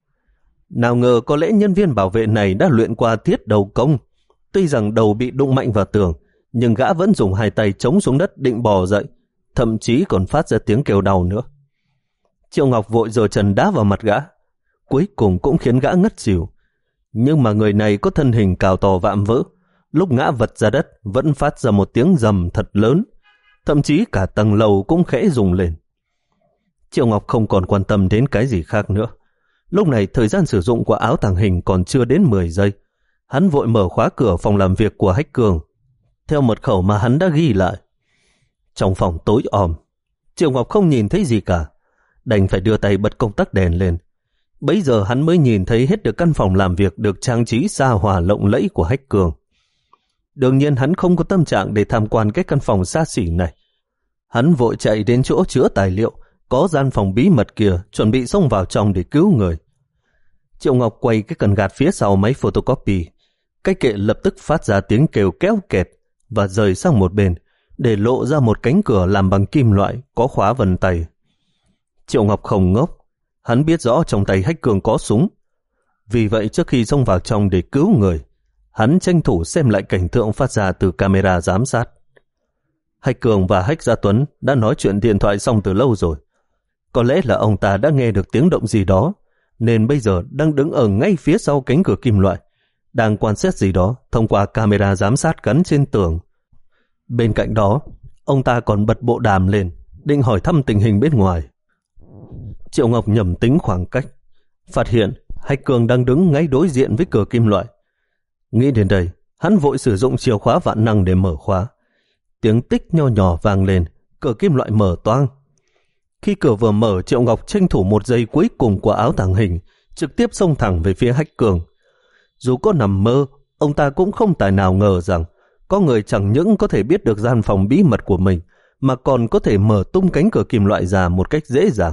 Nào ngờ có lẽ nhân viên bảo vệ này đã luyện qua thiết đầu công. Tuy rằng đầu bị đụng mạnh vào tường, nhưng gã vẫn dùng hai tay chống xuống đất định bò dậy, thậm chí còn phát ra tiếng kêu đau nữa. Triệu Ngọc vội giơ chân đá vào mặt gã, cuối cùng cũng khiến gã ngất xỉu. Nhưng mà người này có thân hình cao to vạm vỡ, lúc ngã vật ra đất vẫn phát ra một tiếng rầm thật lớn, thậm chí cả tầng lầu cũng khẽ rung lên. Triệu Ngọc không còn quan tâm đến cái gì khác nữa. Lúc này thời gian sử dụng của áo tàng hình còn chưa đến mười giây. Hắn vội mở khóa cửa phòng làm việc của Hách Cường theo mật khẩu mà hắn đã ghi lại. Trong phòng tối om, Triệu Ngọc không nhìn thấy gì cả, đành phải đưa tay bật công tắc đèn lên. Bấy giờ hắn mới nhìn thấy hết được căn phòng làm việc được trang trí xa hoa lộng lẫy của Hách Cường. Đương nhiên hắn không có tâm trạng để tham quan cái căn phòng xa xỉ này. Hắn vội chạy đến chỗ chứa tài liệu, có gian phòng bí mật kia, chuẩn bị xông vào trong để cứu người. Triệu Ngọc quay cái cần gạt phía sau máy photocopy. Cái kệ lập tức phát ra tiếng kêu kéo kẹt và rời sang một bên, để lộ ra một cánh cửa làm bằng kim loại có khóa vân tay. Triệu Ngọc không ngốc, hắn biết rõ trong tay Hách Cường có súng. Vì vậy trước khi xông vào trong để cứu người, hắn tranh thủ xem lại cảnh tượng phát ra từ camera giám sát. Hách Cường và Hách Gia Tuấn đã nói chuyện điện thoại xong từ lâu rồi. Có lẽ là ông ta đã nghe được tiếng động gì đó, nên bây giờ đang đứng ở ngay phía sau cánh cửa kim loại, đang quan sát gì đó thông qua camera giám sát gắn trên tường. Bên cạnh đó, ông ta còn bật bộ đàm lên, định hỏi thăm tình hình bên ngoài. Triệu Ngọc nhầm tính khoảng cách, phát hiện Hách Cường đang đứng ngay đối diện với cửa kim loại. Nghĩ đến đây, hắn vội sử dụng chìa khóa vạn năng để mở khóa. Tiếng tích nho nhỏ vang lên, cửa kim loại mở toang. Khi cửa vừa mở, Triệu Ngọc tranh thủ một giây cuối cùng của áo tàng hình, trực tiếp xông thẳng về phía Hách Cường. Dù có nằm mơ, ông ta cũng không tài nào ngờ rằng có người chẳng những có thể biết được gian phòng bí mật của mình, mà còn có thể mở tung cánh cửa kim loại ra một cách dễ dàng.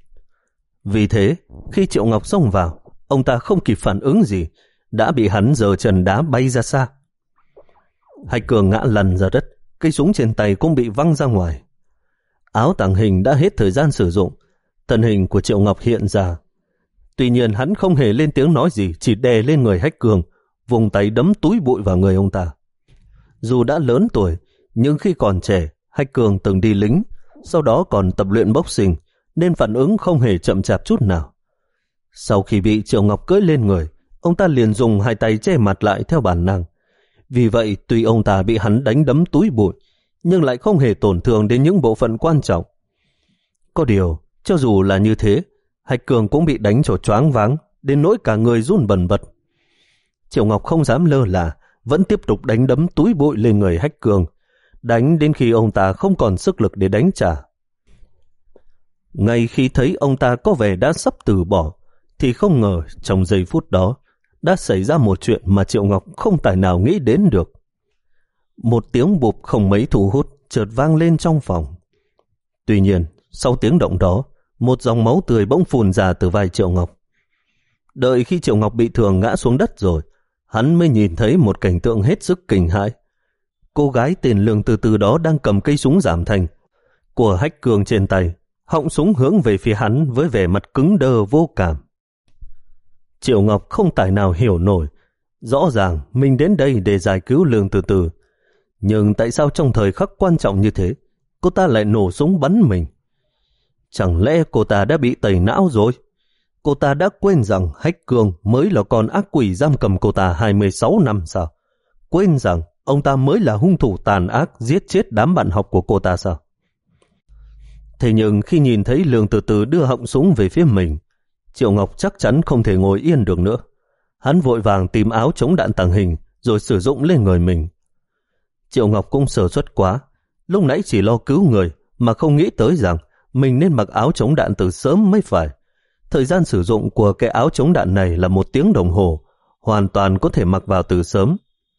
Vì thế, khi Triệu Ngọc xông vào, ông ta không kịp phản ứng gì, đã bị hắn giơ chân đá bay ra xa. Hách Cường ngã lăn ra đất, cây súng trên tay cũng bị văng ra ngoài. Áo tàng hình đã hết thời gian sử dụng, thân hình của Triệu Ngọc hiện ra. Tuy nhiên hắn không hề lên tiếng nói gì, chỉ đè lên người Hách Cường, vùng tay đấm túi bụi vào người ông ta. Dù đã lớn tuổi, nhưng khi còn trẻ, Hách Cường từng đi lính, sau đó còn tập luyện boxing, nên phản ứng không hề chậm chạp chút nào. Sau khi bị Triệu Ngọc cưỡi lên người, ông ta liền dùng hai tay che mặt lại theo bản năng. Vì vậy, tuy ông ta bị hắn đánh đấm túi bụi, nhưng lại không hề tổn thương đến những bộ phận quan trọng. Có điều, cho dù là như thế, Hách Cường cũng bị đánh cho choáng váng, đến nỗi cả người run bần bật. Triệu Ngọc không dám lơ là, vẫn tiếp tục đánh đấm túi bụi lên người Hách Cường, đánh đến khi ông ta không còn sức lực để đánh trả. Ngay khi thấy ông ta có vẻ đã sắp từ bỏ, thì không ngờ trong giây phút đó đã xảy ra một chuyện mà Triệu Ngọc không tài nào nghĩ đến được. Một tiếng bụp không mấy thu hút chợt vang lên trong phòng. Tuy nhiên, sau tiếng động đó, một dòng máu tươi bỗng phun ra từ vai Triệu Ngọc. Đợi khi Triệu Ngọc bị thương ngã xuống đất rồi, hắn mới nhìn thấy một cảnh tượng hết sức kinh hãi. Cô gái tên Lương Từ Từ đó đang cầm cây súng giảm thanh của Hách Cường trên tay, họng súng hướng về phía hắn với vẻ mặt cứng đơ vô cảm. Triệu Ngọc không tài nào hiểu nổi, rõ ràng mình đến đây để giải cứu Lương Từ Từ, nhưng tại sao trong thời khắc quan trọng như thế, cô ta lại nổ súng bắn mình? Chẳng lẽ cô ta đã bị tẩy não rồi? Cô ta đã quên rằng Hách Cường mới là con ác quỷ giam cầm cô ta hai mươi sáu năm sao? Quên rằng ông ta mới là hung thủ tàn ác giết chết đám bạn học của cô ta sao? Thế nhưng khi nhìn thấy Lương Từ Từ đưa họng súng về phía mình, Triệu Ngọc chắc chắn không thể ngồi yên được nữa. Hắn vội vàng tìm áo chống đạn tàng hình rồi sử dụng lên người mình. Triệu Ngọc cũng sơ suất quá, lúc nãy chỉ lo cứu người mà không nghĩ tới rằng mình nên mặc áo chống đạn từ sớm mới phải. Thời gian sử dụng của cái áo chống đạn này là một tiếng đồng hồ, hoàn toàn có thể mặc vào từ sớm.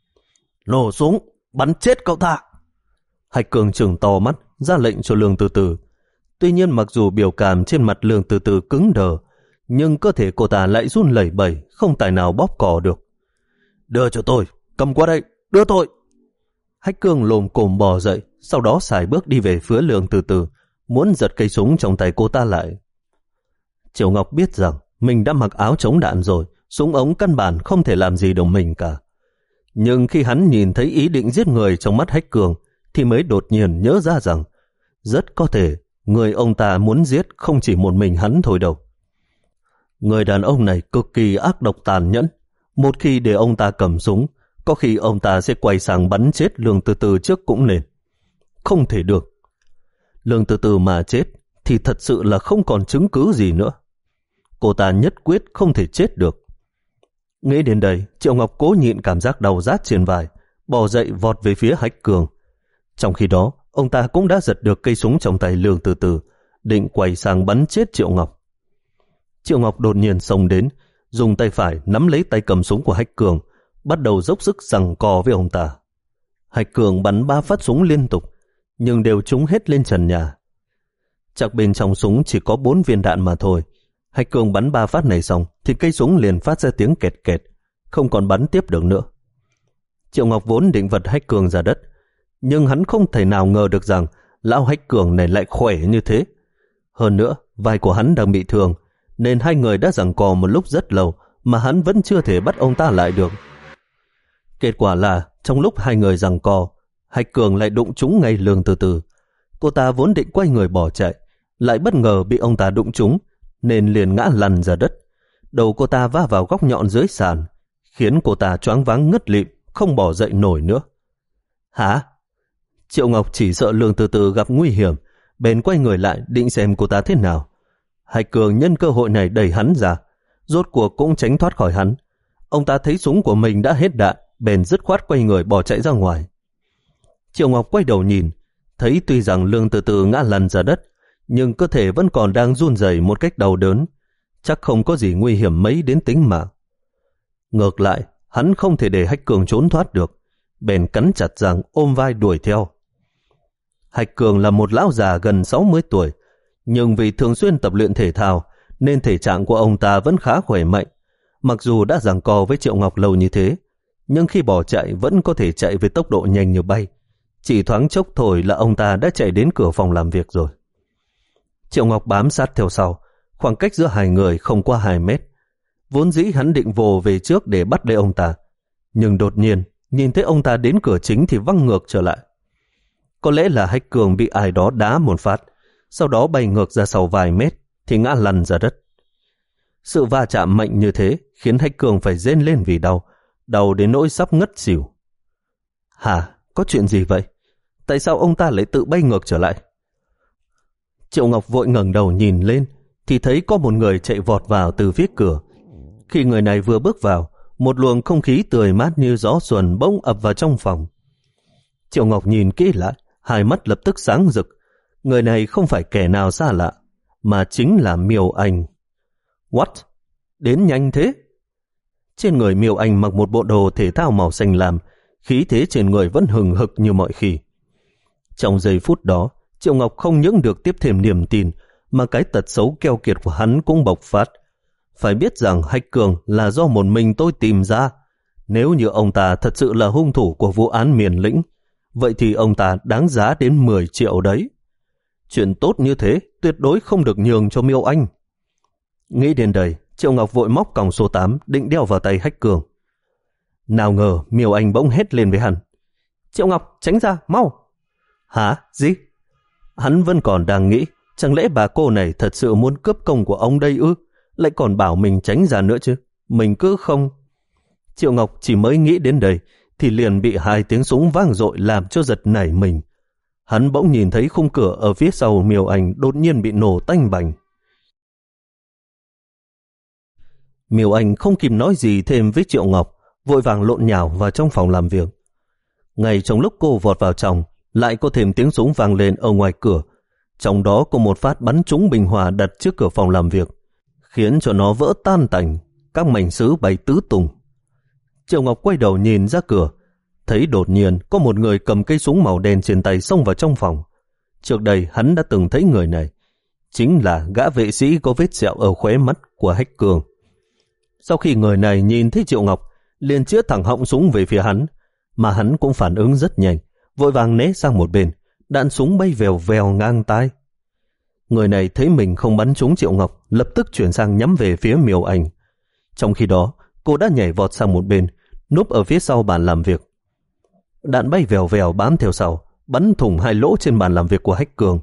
Nổ súng, bắn chết cậu ta! Hách Cường trừng to mắt, ra lệnh cho Lương Từ Từ. Tuy nhiên mặc dù biểu cảm trên mặt Lương Từ Từ cứng đờ, nhưng cơ thể cô ta lại run lẩy bẩy, không tài nào bóp cò được. Đưa cho tôi, cầm qua đây, đưa tôi! Hách Cường lồm cồm bò dậy, sau đó sải bước đi về phía Lương Từ Từ, muốn giật cây súng trong tay cô ta lại. Triệu Ngọc biết rằng mình đã mặc áo chống đạn rồi, súng ống căn bản không thể làm gì được mình cả. Nhưng khi hắn nhìn thấy ý định giết người trong mắt Hách Cường, thì mới đột nhiên nhớ ra rằng rất có thể người ông ta muốn giết không chỉ một mình hắn thôi đâu. Người đàn ông này cực kỳ ác độc tàn nhẫn. Một khi để ông ta cầm súng, có khi ông ta sẽ quay sang bắn chết Lương Từ Từ trước cũng nên. Không thể được. Lương Từ Từ mà chết thì thật sự là không còn chứng cứ gì nữa. Cô ta nhất quyết không thể chết được. Nghĩ đến đây, Triệu Ngọc cố nhịn cảm giác đau rát trên vai, bò dậy vọt về phía Hách Cường. Trong khi đó, ông ta cũng đã giật được cây súng trong tay Lương Từ Từ, định quay sang bắn chết Triệu Ngọc. Triệu Ngọc đột nhiên xông đến, dùng tay phải nắm lấy tay cầm súng của Hách Cường, bắt đầu dốc sức giằng co với ông ta. Hách Cường bắn ba phát súng liên tục, nhưng đều trúng hết lên trần nhà. Chắc bên trong súng chỉ có bốn viên đạn mà thôi. Hách Cường bắn ba phát này xong thì cây súng liền phát ra tiếng kẹt kẹt, không còn bắn tiếp được nữa. Triệu Ngọc vốn định vật Hách Cường ra đất, nhưng hắn không thể nào ngờ được rằng lão Hách Cường này lại khỏe như thế. Hơn nữa, vai của hắn đang bị thương, nên hai người đã giằng co một lúc rất lâu mà hắn vẫn chưa thể bắt ông ta lại được. Kết quả là trong lúc hai người giằng co, Hách Cường lại đụng trúng ngay Lương Từ Từ. Cô ta vốn định quay người bỏ chạy, lại bất ngờ bị ông ta đụng trúng, nên liền ngã lăn ra đất. Đầu cô ta va vào góc nhọn dưới sàn, khiến cô ta choáng váng ngất lịm, không bỏ dậy nổi nữa. Hả? Triệu Ngọc chỉ sợ Lương Từ Từ gặp nguy hiểm, bèn quay người lại định xem cô ta thế nào. Hách Cường nhân cơ hội này đẩy hắn ra, rốt cuộc cũng tránh thoát khỏi hắn. Ông ta thấy súng của mình đã hết đạn, bèn dứt khoát quay người bỏ chạy ra ngoài. Triệu Ngọc quay đầu nhìn, thấy tuy rằng Lương Từ Từ ngã lăn ra đất, nhưng cơ thể vẫn còn đang run rẩy một cách đau đớn, chắc không có gì nguy hiểm mấy đến tính mạng. Ngược lại, hắn không thể để Hách Cường trốn thoát được, bèn cắn chặt răng ôm vai đuổi theo. Hách Cường là một lão già gần sáu mươi tuổi, nhưng vì thường xuyên tập luyện thể thao nên thể trạng của ông ta vẫn khá khỏe mạnh. Mặc dù đã giằng co với Triệu Ngọc lâu như thế, nhưng khi bỏ chạy vẫn có thể chạy với tốc độ nhanh như bay. Chỉ thoáng chốc thôi là ông ta đã chạy đến cửa phòng làm việc rồi. Triệu Ngọc bám sát theo sau, khoảng cách giữa hai người không qua hai mét. Vốn dĩ hắn định vồ về trước để bắt lấy ông ta, nhưng đột nhiên nhìn thấy ông ta đến cửa chính thì văng ngược trở lại. Có lẽ là Hách Cường bị ai đó đá một phát, sau đó bay ngược ra sau vài mét thì ngã lăn ra đất. Sự va chạm mạnh như thế khiến Hách Cường phải rên lên vì đau, đau đến nỗi sắp ngất xỉu. Hả? Có chuyện gì vậy? Tại sao ông ta lại tự bay ngược trở lại? Triệu Ngọc vội ngẩng đầu nhìn lên thì thấy có một người chạy vọt vào từ phía cửa. Khi người này vừa bước vào, Một luồng không khí tươi mát như gió xuân bỗng ập vào trong phòng. Triệu Ngọc nhìn kỹ lại, hai mắt lập tức sáng rực. Người này không phải kẻ nào xa lạ, mà chính là Miêu Anh. What? Đến nhanh thế? Trên người Miêu Anh mặc một bộ đồ thể thao màu xanh lam, khí thế trên người vẫn hừng hực như mọi khi. Trong giây phút đó, Triệu Ngọc không những được tiếp thêm niềm tin, mà cái tật xấu keo kiệt của hắn cũng bộc phát. Phải biết rằng Hách Cường là do một mình tôi tìm ra. Nếu như ông ta thật sự là hung thủ của vụ án Miền Lĩnh, vậy thì ông ta đáng giá đến mười triệu đấy. Chuyện tốt như thế tuyệt đối không được nhường cho Miêu Anh. Nghĩ đến đây, Triệu Ngọc vội móc còng số tám định đeo vào tay Hách Cường. Nào ngờ Miêu Anh bỗng hét lên với hắn. Triệu Ngọc, tránh ra, mau! Hả? Gì? Hắn vẫn còn đang nghĩ, chẳng lẽ bà cô này thật sự muốn cướp công của ông đây ư? Lại còn bảo mình tránh ra nữa chứ. Mình cứ không... Triệu Ngọc chỉ mới nghĩ đến đây, thì liền bị hai tiếng súng vang dội làm cho giật nảy mình. Hắn bỗng nhìn thấy khung cửa ở phía sau Miêu Anh đột nhiên bị nổ tanh bành. Miêu Anh không kịp nói gì thêm với Triệu Ngọc, vội vàng lộn nhào vào trong phòng làm việc. Ngay trong lúc cô vọt vào trong, lại có thêm tiếng súng vang lên ở ngoài cửa. Trong đó có một phát bắn trúng bình hòa đặt trước cửa phòng làm việc, khiến cho nó vỡ tan tành, các mảnh sứ bay tứ tung. Triệu Ngọc quay đầu nhìn ra cửa, thấy đột nhiên có một người cầm cây súng màu đen trên tay xông vào trong phòng. Trước đây hắn đã từng thấy người này, chính là gã vệ sĩ có vết sẹo ở khóe mắt của Hách Cường. Sau khi người này nhìn thấy Triệu Ngọc, liền chĩa thẳng họng súng về phía hắn, mà hắn cũng phản ứng rất nhanh, vội vàng né sang một bên, đạn súng bay vèo vèo ngang tai. Người này thấy mình không bắn trúng Triệu Ngọc, lập tức chuyển sang nhắm về phía Miêu Anh. Trong khi đó, cô đã nhảy vọt sang một bên, núp ở phía sau bàn làm việc. Đạn bay vèo vèo bám theo sau, bắn thủng hai lỗ trên bàn làm việc của Hách Cường.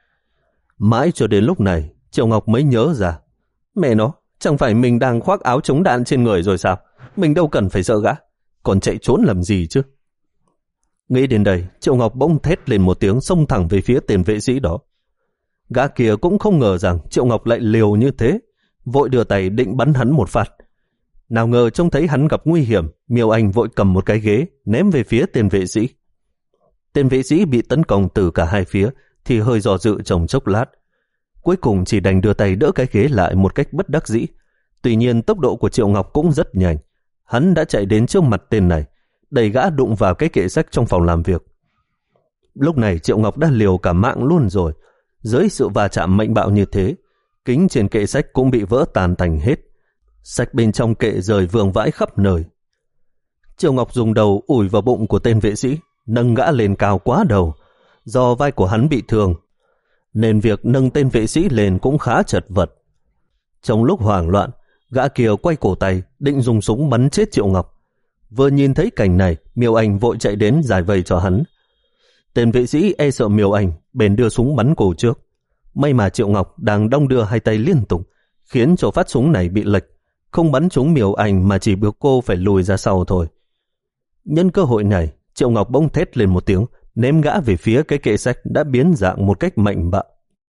Mãi cho đến lúc này, Triệu Ngọc mới nhớ ra, mẹ nó, chẳng phải mình đang khoác áo chống đạn trên người rồi sao? Mình đâu cần phải sợ gã, còn chạy trốn làm gì chứ? Nghĩ đến đây, Triệu Ngọc bỗng thét lên một tiếng, xông thẳng về phía tên vệ sĩ đó. Gã kia cũng không ngờ rằng Triệu Ngọc lại liều như thế, vội đưa tay định bắn hắn một phát. Nào ngờ trông thấy hắn gặp nguy hiểm, Miêu Anh vội cầm một cái ghế ném về phía tên vệ sĩ. Tên vệ sĩ bị tấn công từ cả hai phía thì hơi do dự trong chốc lát, cuối cùng chỉ đành đưa tay đỡ cái ghế lại một cách bất đắc dĩ. Tuy nhiên tốc độ của Triệu Ngọc cũng rất nhanh, hắn đã chạy đến trước mặt tên này, đẩy gã đụng vào cái kệ sách trong phòng làm việc. Lúc này Triệu Ngọc đã liều cả mạng luôn rồi. Dưới sự va chạm mạnh bạo như thế, kính trên kệ sách cũng bị vỡ tàn tành hết, sách bên trong kệ rơi vương vãi khắp nơi. Triệu Ngọc dùng đầu ủi vào bụng của tên vệ sĩ, nâng gã lên cao quá đầu. Do vai của hắn bị thương, nên việc nâng tên vệ sĩ lên cũng khá chật vật. Trong lúc hoảng loạn, gã kia quay cổ tay định dùng súng bắn chết Triệu Ngọc. Vừa nhìn thấy cảnh này, Miêu Anh vội chạy đến giải vây cho hắn. Tên vệ sĩ e sợ Miêu Anh, bèn đưa súng bắn cổ trước. May mà Triệu Ngọc đang đong đưa hai tay liên tục, khiến cho phát súng này bị lệch, không bắn trúng Miêu Anh mà chỉ buộc cô phải lùi ra sau thôi. Nhân cơ hội này, Triệu Ngọc bỗng thét lên một tiếng, ném gã về phía cái kệ sách đã biến dạng một cách mạnh bạo.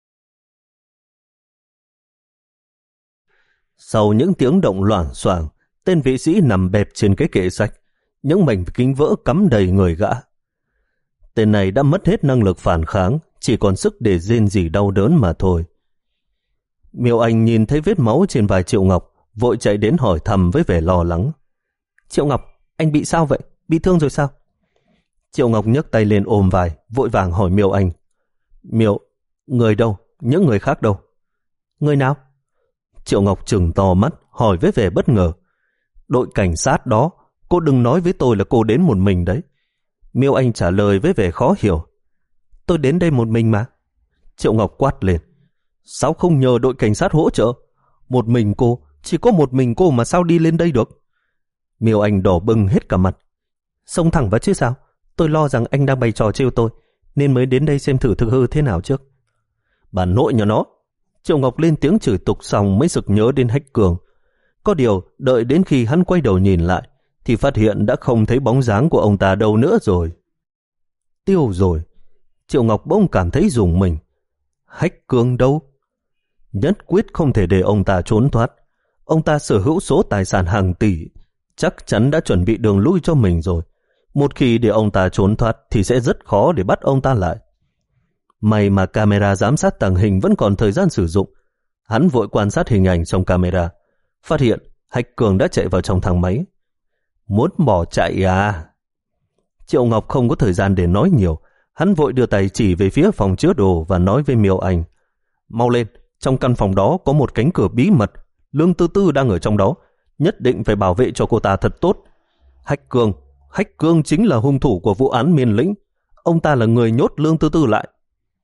Sau những tiếng động loảng xoảng, tên vệ sĩ nằm bẹp trên cái kệ sách, những mảnh kính vỡ cắm đầy người gã. Tên này đã mất hết năng lực phản kháng, chỉ còn sức để rên rỉ đau đớn mà thôi. Miêu Anh nhìn thấy vết máu trên vai Triệu Ngọc, vội chạy đến hỏi thăm với vẻ lo lắng. Triệu Ngọc, anh bị sao vậy? Bị thương rồi sao? Triệu Ngọc nhấc tay lên ôm vai, vội vàng hỏi Miêu Anh. Miêu, người đâu? Những người khác đâu? Người nào? Triệu Ngọc trừng to mắt, hỏi với vẻ bất ngờ. Đội cảnh sát đó, cô đừng nói với tôi là cô đến một mình đấy. Miêu Anh trả lời với vẻ khó hiểu. Tôi đến đây một mình mà. Triệu Ngọc quát lên. Sao không nhờ đội cảnh sát hỗ trợ? Một mình cô, chỉ có một mình cô mà sao đi lên đây được? Miêu Anh đỏ bừng hết cả mặt. Xông thẳng vào chứ sao? Tôi lo rằng anh đang bày trò trêu tôi, nên mới đến đây xem thử thực hư thế nào trước. Bà nội nhà nó. Triệu Ngọc lên tiếng chửi tục xong mới sực nhớ đến Hách Cường. Có điều, đợi đến khi hắn quay đầu nhìn lại, thì phát hiện đã không thấy bóng dáng của ông ta đâu nữa rồi. Tiêu rồi. Triệu Ngọc bỗng cảm thấy rùng mình. Hách Cường đâu? Nhất quyết không thể để ông ta trốn thoát. Ông ta sở hữu số tài sản hàng tỷ, chắc chắn đã chuẩn bị đường lui cho mình rồi. Một khi để ông ta trốn thoát thì sẽ rất khó để bắt ông ta lại. May mà camera giám sát tàng hình vẫn còn thời gian sử dụng. Hắn vội quan sát hình ảnh trong camera, phát hiện Hách Cường đã chạy vào trong thang máy. Muốn bỏ chạy à? Triệu Ngọc không có thời gian để nói nhiều. Hắn vội đưa tay chỉ về phía phòng chứa đồ và nói với Miêu Anh. Mau lên, trong căn phòng đó có một cánh cửa bí mật. Lương Tư Tư đang ở trong đó. Nhất định phải bảo vệ cho cô ta thật tốt. Hách Cường, Hách Cường chính là hung thủ của vụ án Miên Lĩnh. Ông ta là người nhốt Lương Tư Tư lại.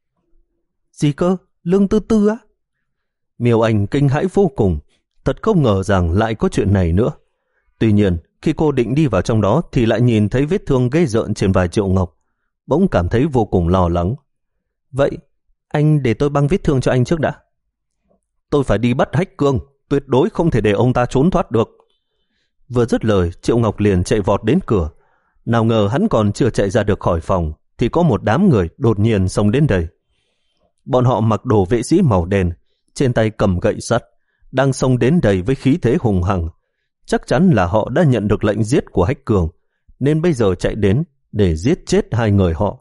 Gì cơ? Lương Tư Tư á? Miêu Anh kinh hãi vô cùng. Thật không ngờ rằng lại có chuyện này nữa. Tuy nhiên, khi cô định đi vào trong đó thì lại nhìn thấy vết thương ghê rợn trên vai Triệu Ngọc. Bỗng cảm thấy vô cùng lo lắng. Vậy, anh để tôi băng vết thương cho anh trước đã. Tôi phải đi bắt Hách Cường, tuyệt đối không thể để ông ta trốn thoát được. Vừa dứt lời, Triệu Ngọc liền chạy vọt đến cửa. Nào ngờ hắn còn chưa chạy ra được khỏi phòng thì có một đám người đột nhiên xông đến đây. Bọn họ mặc đồ vệ sĩ màu đen, trên tay cầm gậy sắt, đang xông đến đây với khí thế hùng hằng. Chắc chắn là họ đã nhận được lệnh giết của Hách Cường, nên bây giờ chạy đến để giết chết hai người họ.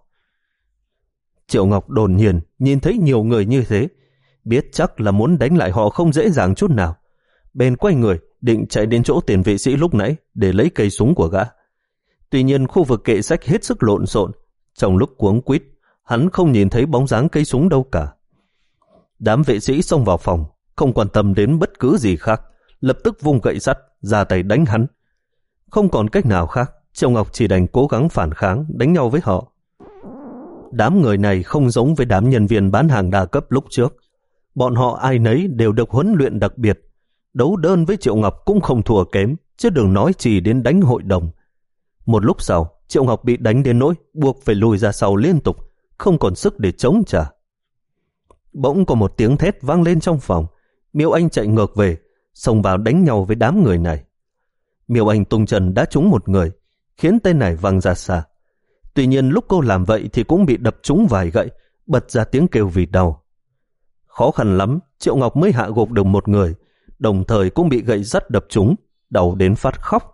Triệu Ngọc đột nhiên nhìn thấy nhiều người như thế, biết chắc là muốn đánh lại họ không dễ dàng chút nào. Bèn quay người định chạy đến chỗ tiền vệ sĩ lúc nãy để lấy cây súng của gã. Tuy nhiên khu vực kệ sách hết sức lộn xộn, trong lúc cuống quýt hắn không nhìn thấy bóng dáng cây súng đâu cả. Đám vệ sĩ xông vào phòng, không quan tâm đến bất cứ gì khác, lập tức vung gậy sắt ra tay đánh hắn. Không còn cách nào khác, Triệu Ngọc chỉ đành cố gắng phản kháng, đánh nhau với họ. Đám người này không giống với đám nhân viên bán hàng đa cấp lúc trước. Bọn họ ai nấy đều được huấn luyện đặc biệt. Đấu đơn với Triệu Ngọc cũng không thua kém, chứ đừng nói chỉ đến đánh hội đồng. Một lúc sau, Triệu Ngọc bị đánh đến nỗi buộc phải lùi ra sau liên tục, không còn sức để chống trả. Bỗng có một tiếng thét vang lên trong phòng. Miêu Anh chạy ngược về, xông vào đánh nhau với đám người này. Miêu Anh tung chân đá trúng một người, khiến tên này văng ra xa. Tuy nhiên lúc cô làm vậy thì cũng bị đập trúng vài gậy, bật ra tiếng kêu vì đau. Khó khăn lắm, Triệu Ngọc mới hạ gục được một người, đồng thời cũng bị gậy sắt đập trúng, đau đến phát khóc.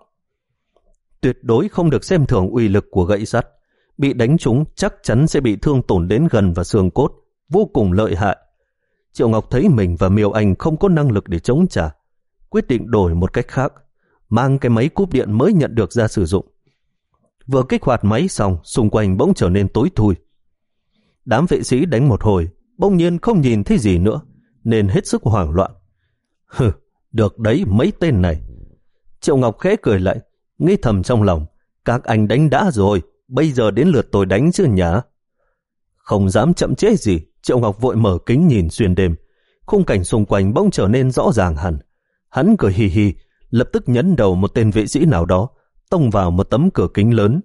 Tuyệt đối không được xem thường uy lực của gậy sắt. Bị đánh trúng chắc chắn sẽ bị thương tổn đến gần và xương cốt, vô cùng lợi hại. Triệu Ngọc thấy mình và Miêu Anh không có năng lực để chống trả, quyết định đổi một cách khác, mang cái máy cúp điện mới nhận được ra sử dụng. Vừa kích hoạt máy xong, xung quanh bỗng trở nên tối thui. Đám vệ sĩ đánh một hồi, bỗng nhiên không nhìn thấy gì nữa, nên hết sức hoảng loạn. Hừ, được đấy mấy tên này. Triệu Ngọc khẽ cười lại, nghĩ thầm trong lòng, các anh đánh đã rồi, bây giờ đến lượt tôi đánh chứ nhá. Không dám chậm trễ gì, Triệu Ngọc vội mở kính nhìn xuyên đêm. Khung cảnh xung quanh bỗng trở nên rõ ràng hẳn. Hắn cười hì hì, lập tức nhấn đầu một tên vệ sĩ nào đó, tông vào một tấm cửa kính lớn.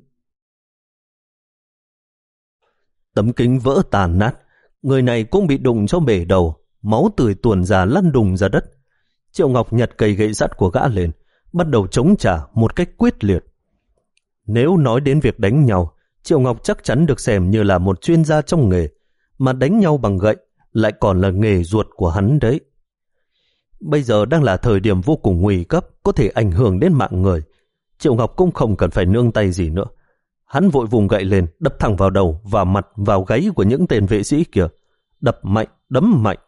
Tấm kính vỡ tàn nát, người này cũng bị đụng cho bể đầu, máu tươi tuôn ra lăn đùng ra đất. Triệu Ngọc nhặt cây gậy sắt của gã lên, bắt đầu chống trả một cách quyết liệt. Nếu nói đến việc đánh nhau, Triệu Ngọc chắc chắn được xem như là một chuyên gia trong nghề, mà đánh nhau bằng gậy lại còn là nghề ruột của hắn đấy. Bây giờ đang là thời điểm vô cùng nguy cấp, có thể ảnh hưởng đến mạng người. Triệu Ngọc cũng không cần phải nương tay gì nữa. Hắn vội vùng gậy lên, đập thẳng vào đầu, vào mặt, vào gáy của những tên vệ sĩ kia. Đập mạnh, đấm mạnh.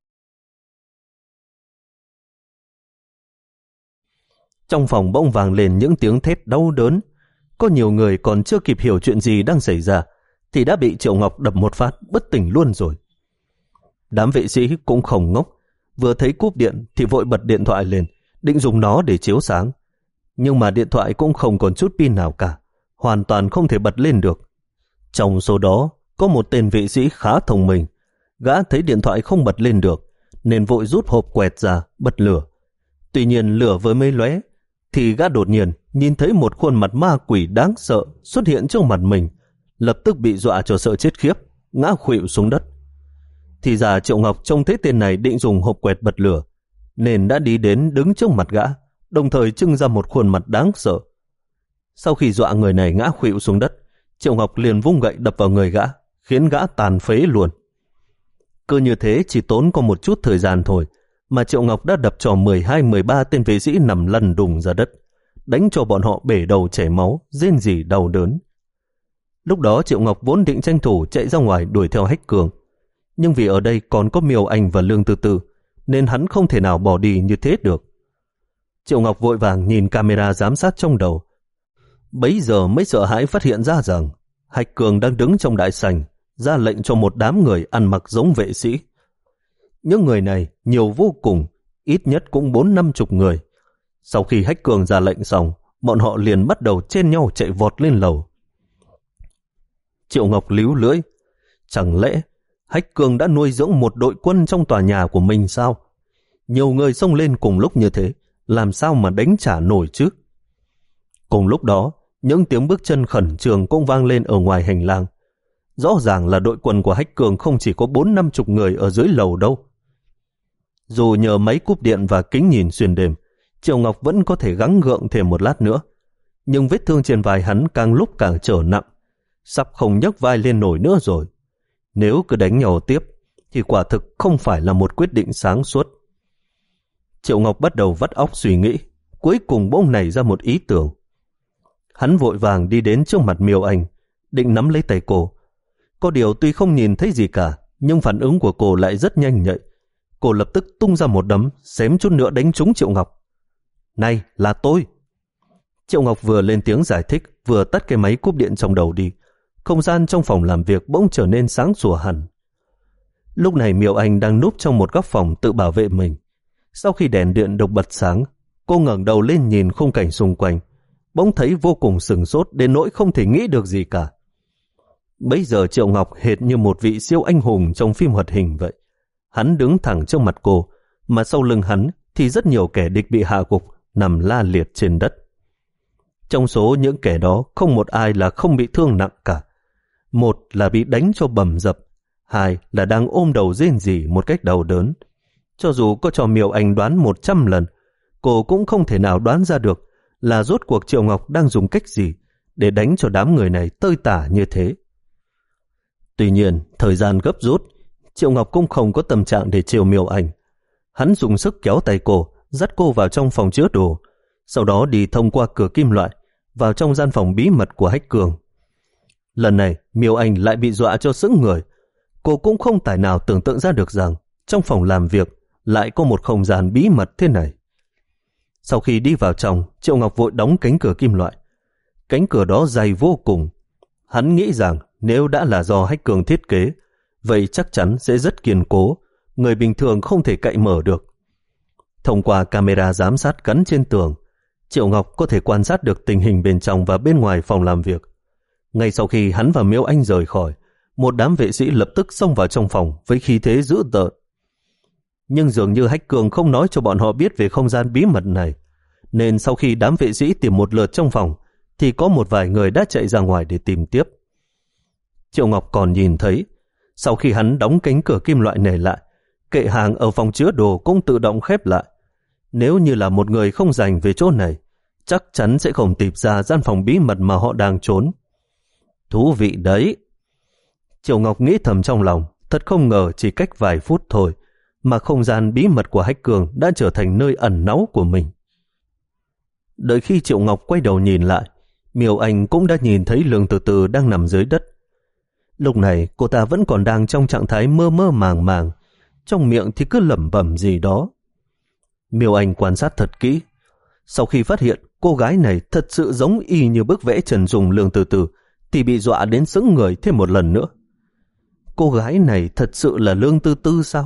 Trong phòng bỗng vang lên những tiếng thét đau đớn. Có nhiều người còn chưa kịp hiểu chuyện gì đang xảy ra, thì đã bị Triệu Ngọc đập một phát, bất tỉnh luôn rồi. Đám vệ sĩ cũng không ngốc. Vừa thấy cúp điện thì vội bật điện thoại lên, định dùng nó để chiếu sáng. Nhưng mà điện thoại cũng không còn chút pin nào cả, hoàn toàn không thể bật lên được. Trong số đó có một tên vệ sĩ khá thông minh. Gã thấy điện thoại không bật lên được nên vội rút hộp quẹt ra bật lửa. Tuy nhiên lửa vừa mới lóe thì gã đột nhiên nhìn thấy một khuôn mặt ma quỷ đáng sợ xuất hiện trước mặt mình, lập tức bị dọa cho sợ chết khiếp, ngã khuỵu xuống đất. Thì ra Triệu Ngọc trông thấy tên này định dùng hộp quẹt bật lửa, nên đã đi đến đứng trước mặt gã, đồng thời trưng ra một khuôn mặt đáng sợ. Sau khi dọa người này ngã khuỵu xuống đất, Triệu Ngọc liền vung gậy đập vào người gã, khiến gã tàn phế luôn. Cứ như thế chỉ tốn có một chút thời gian thôi, mà Triệu Ngọc đã đập cho mười hai mười ba tên vệ sĩ nằm lăn đùng ra đất. đánh cho bọn họ bể đầu chảy máu, rên rỉ đau đớn. Lúc đó Triệu Ngọc vốn định tranh thủ chạy ra ngoài đuổi theo Hách Cường, nhưng vì ở đây còn có Miêu Anh và Lương Tư Tư, nên hắn không thể nào bỏ đi như thế được. Triệu Ngọc vội vàng nhìn camera giám sát trong đầu. Bấy giờ mới sợ hãi phát hiện ra rằng Hách Cường đang đứng trong đại sảnh, ra lệnh cho một đám người ăn mặc giống vệ sĩ. Những người này nhiều vô cùng, ít nhất cũng bốn năm chục người. Sau khi Hách Cường ra lệnh xong, bọn họ liền bắt đầu chen nhau chạy vọt lên lầu. Triệu Ngọc líu lưỡi, chẳng lẽ Hách Cường đã nuôi dưỡng một đội quân trong tòa nhà của mình sao? Nhiều người xông lên cùng lúc như thế, làm sao mà đánh trả nổi chứ? Cùng lúc đó, những tiếng bước chân khẩn trương cũng vang lên ở ngoài hành lang. Rõ ràng là đội quân của Hách Cường không chỉ có bốn năm chục người ở dưới lầu đâu. Dù nhờ máy cúp điện và kính nhìn xuyên đêm, Triệu Ngọc vẫn có thể gắng gượng thêm một lát nữa. Nhưng vết thương trên vai hắn càng lúc càng trở nặng, sắp không nhấc vai lên nổi nữa rồi. Nếu cứ đánh nhau tiếp, thì quả thực không phải là một quyết định sáng suốt. Triệu Ngọc bắt đầu vắt óc suy nghĩ, cuối cùng bỗng nảy ra một ý tưởng. Hắn vội vàng đi đến trước mặt Miêu Anh, định nắm lấy tay cô. Có điều tuy không nhìn thấy gì cả, nhưng phản ứng của cô lại rất nhanh nhạy. Cô lập tức tung ra một đấm, xém chút nữa đánh trúng Triệu Ngọc. Này, là tôi! Triệu Ngọc vừa lên tiếng giải thích, vừa tắt cái máy cúp điện trong đầu đi. Không gian trong phòng làm việc bỗng trở nên sáng sủa hẳn. Lúc này Miêu Anh đang núp trong một góc phòng tự bảo vệ mình. Sau khi đèn điện được bật sáng, cô ngẩng đầu lên nhìn khung cảnh xung quanh, bỗng thấy vô cùng sửng sốt đến nỗi không thể nghĩ được gì cả. Bây giờ Triệu Ngọc hệt như một vị siêu anh hùng trong phim hoạt hình vậy. Hắn đứng thẳng trước mặt cô, mà sau lưng hắn thì rất nhiều kẻ địch bị hạ gục, nằm la liệt trên đất. Trong số những kẻ đó không một ai là không bị thương nặng cả. Một là bị đánh cho bầm dập, hai là đang ôm đầu rên rỉ một cách đau đớn. Cho dù có cho Miêu Anh đoán một trăm lần, cô cũng không thể nào đoán ra được là rốt cuộc Triệu Ngọc đang dùng cách gì để đánh cho đám người này tơi tả như thế. Tuy nhiên, thời gian gấp rút, Triệu Ngọc cũng không có tâm trạng để trêu Miêu Anh. Hắn dùng sức kéo tay cô, dắt cô vào trong phòng chứa đồ, sau đó đi thông qua cửa kim loại vào trong gian phòng bí mật của Hách Cường. Lần này, Miêu Anh lại bị dọa cho sững người. Cô cũng không tài nào tưởng tượng ra được rằng trong phòng làm việc lại có một không gian bí mật thế này. Sau khi đi vào trong, Triệu Ngọc vội đóng cánh cửa kim loại. Cánh cửa đó dày vô cùng. Hắn nghĩ rằng nếu đã là do Hách Cường thiết kế, vậy chắc chắn sẽ rất kiên cố, người bình thường không thể cậy mở được. Thông qua camera giám sát gắn trên tường, Triệu Ngọc có thể quan sát được tình hình bên trong và bên ngoài phòng làm việc. Ngay sau khi hắn và Miêu Anh rời khỏi, một đám vệ sĩ lập tức xông vào trong phòng với khí thế dữ tợn. Nhưng dường như Hách Cường không nói cho bọn họ biết về không gian bí mật này, nên sau khi đám vệ sĩ tìm một lượt trong phòng, thì có một vài người đã chạy ra ngoài để tìm tiếp. Triệu Ngọc còn nhìn thấy, sau khi hắn đóng cánh cửa kim loại này lại, kệ hàng ở phòng chứa đồ cũng tự động khép lại. Nếu như là một người không dành về chỗ này, chắc chắn sẽ không tìm ra gian phòng bí mật mà họ đang trốn. Thú vị đấy! Triệu Ngọc nghĩ thầm trong lòng, thật không ngờ chỉ cách vài phút thôi mà không gian bí mật của Hách Cường đã trở thành nơi ẩn náu của mình. Đợi khi Triệu Ngọc quay đầu nhìn lại, Miêu Anh cũng đã nhìn thấy Lương Từ Từ đang nằm dưới đất. Lúc này cô ta vẫn còn đang trong trạng thái mơ mơ màng màng, trong miệng thì cứ lẩm bẩm gì đó. Miêu Anh quan sát thật kỹ. Sau khi phát hiện cô gái này thật sự giống y như bức vẽ trần dùng Lương Từ Từ, thì bị dọa đến sững người thêm một lần nữa. Cô gái này thật sự là Lương Tư Tư sao?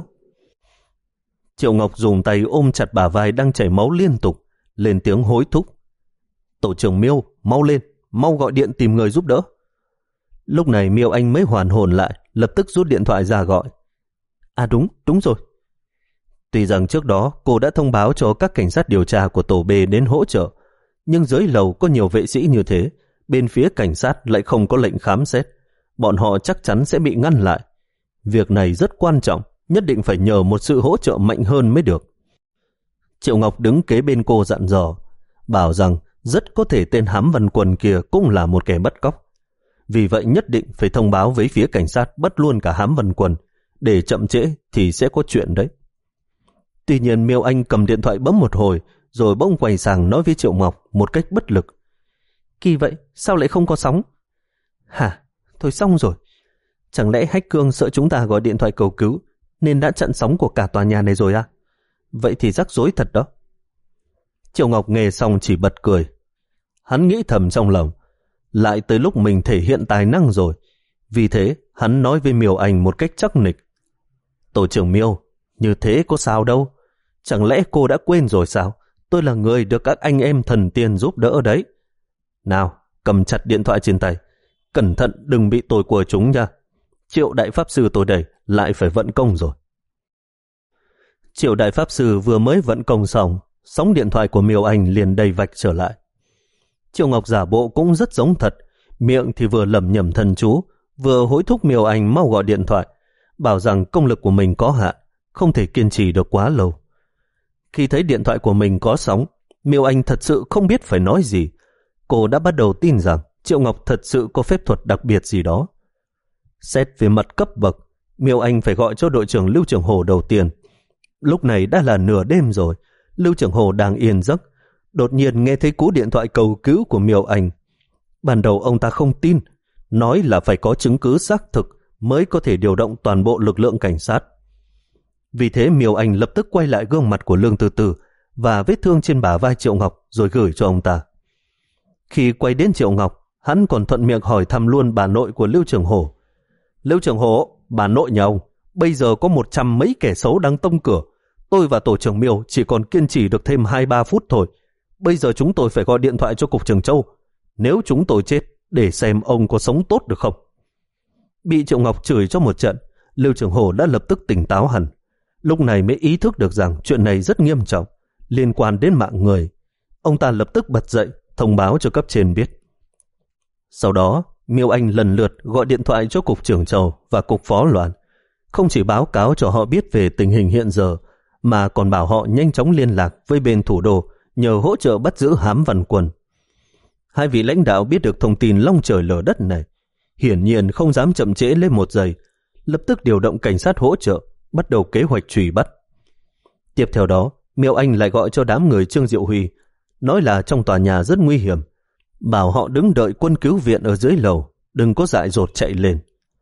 Triệu Ngọc dùng tay ôm chặt bả vai đang chảy máu liên tục, lên tiếng hối thúc. Tổ trưởng Miêu, mau lên, mau gọi điện tìm người giúp đỡ. Lúc này Miêu Anh mới hoàn hồn lại, lập tức rút điện thoại ra gọi. À đúng, đúng rồi. Tuy rằng trước đó cô đã thông báo cho các cảnh sát điều tra của tổ B đến hỗ trợ, nhưng dưới lầu có nhiều vệ sĩ như thế, bên phía cảnh sát lại không có lệnh khám xét. Bọn họ chắc chắn sẽ bị ngăn lại. Việc này rất quan trọng, nhất định phải nhờ một sự hỗ trợ mạnh hơn mới được. Triệu Ngọc đứng kế bên cô dặn dò, bảo rằng rất có thể tên Hám Văn Quân kia cũng là một kẻ bắt cóc. Vì vậy nhất định phải thông báo với phía cảnh sát bắt luôn cả Hám Văn Quân, để chậm trễ thì sẽ có chuyện đấy. Tuy nhiên Miêu Anh cầm điện thoại bấm một hồi rồi bỗng quay sang nói với Triệu Ngọc một cách bất lực. Kỳ vậy, sao lại không có sóng? Hả? Thôi xong rồi. Chẳng lẽ Hách Cương sợ chúng ta gọi điện thoại cầu cứu nên đã chặn sóng của cả tòa nhà này rồi à? Vậy thì rắc rối thật đó. Triệu Ngọc nghe xong chỉ bật cười. Hắn nghĩ thầm trong lòng, lại tới lúc mình thể hiện tài năng rồi. Vì thế, hắn nói với Miêu Anh một cách chắc nịch. Tổ trưởng Miêu, như thế có sao đâu. Chẳng lẽ cô đã quên rồi sao? Tôi là người được các anh em thần tiên giúp đỡ đấy. Nào, cầm chặt điện thoại trên tay. Cẩn thận đừng bị tôi của chúng nha. Triệu đại pháp sư tôi đây lại phải vận công rồi. Triệu đại pháp sư vừa mới vận công xong, sóng điện thoại của Miêu Anh liền đầy vạch trở lại. Triệu Ngọc giả bộ cũng rất giống thật, miệng thì vừa lẩm nhẩm thần chú, vừa hối thúc Miêu Anh mau gọi điện thoại, bảo rằng công lực của mình có hạn, không thể kiên trì được quá lâu. Khi thấy điện thoại của mình có sóng, Miêu Anh thật sự không biết phải nói gì. Cô đã bắt đầu tin rằng Triệu Ngọc thật sự có phép thuật đặc biệt gì đó. Xét về mặt cấp bậc, Miêu Anh phải gọi cho đội trưởng Lưu Trường Hồ đầu tiên. Lúc này đã là nửa đêm rồi, Lưu Trường Hồ đang yên giấc, đột nhiên nghe thấy cú điện thoại cầu cứu của Miêu Anh. Ban đầu ông ta không tin, nói là phải có chứng cứ xác thực mới có thể điều động toàn bộ lực lượng cảnh sát. Vì thế Miêu Anh lập tức quay lại gương mặt của Lương Từ Từ và vết thương trên bả vai Triệu Ngọc rồi gửi cho ông ta. Khi quay đến Triệu Ngọc, hắn còn thuận miệng hỏi thăm luôn bà nội của Lưu Trường Hồ. Lưu Trường Hồ, bà nội nhà ông, bây giờ có một trăm mấy kẻ xấu đang tông cửa. Tôi và tổ trưởng Miêu chỉ còn kiên trì được thêm hai ba phút thôi. Bây giờ chúng tôi phải gọi điện thoại cho Cục Trường Châu. Nếu chúng tôi chết, để xem ông có sống tốt được không. Bị Triệu Ngọc chửi cho một trận, Lưu Trường Hồ đã lập tức tỉnh táo hẳn. Lúc này mới ý thức được rằng chuyện này rất nghiêm trọng, liên quan đến mạng người. Ông ta lập tức bật dậy, thông báo cho cấp trên biết. Sau đó, Miêu Anh lần lượt gọi điện thoại cho Cục Trưởng Châu và Cục Phó Loan. Không chỉ báo cáo cho họ biết về tình hình hiện giờ, mà còn bảo họ nhanh chóng liên lạc với bên thủ đô nhờ hỗ trợ bắt giữ Hám Văn Quân. Hai vị lãnh đạo biết được thông tin long trời lở đất này, hiển nhiên không dám chậm trễ lên một giây, lập tức điều động cảnh sát hỗ trợ, bắt đầu kế hoạch truy bắt. Tiếp theo đó, Miêu Anh lại gọi cho đám người Trương Diệu Huy, nói là trong tòa nhà rất nguy hiểm, bảo họ đứng đợi quân cứu viện ở dưới lầu, đừng có dại dột chạy lên.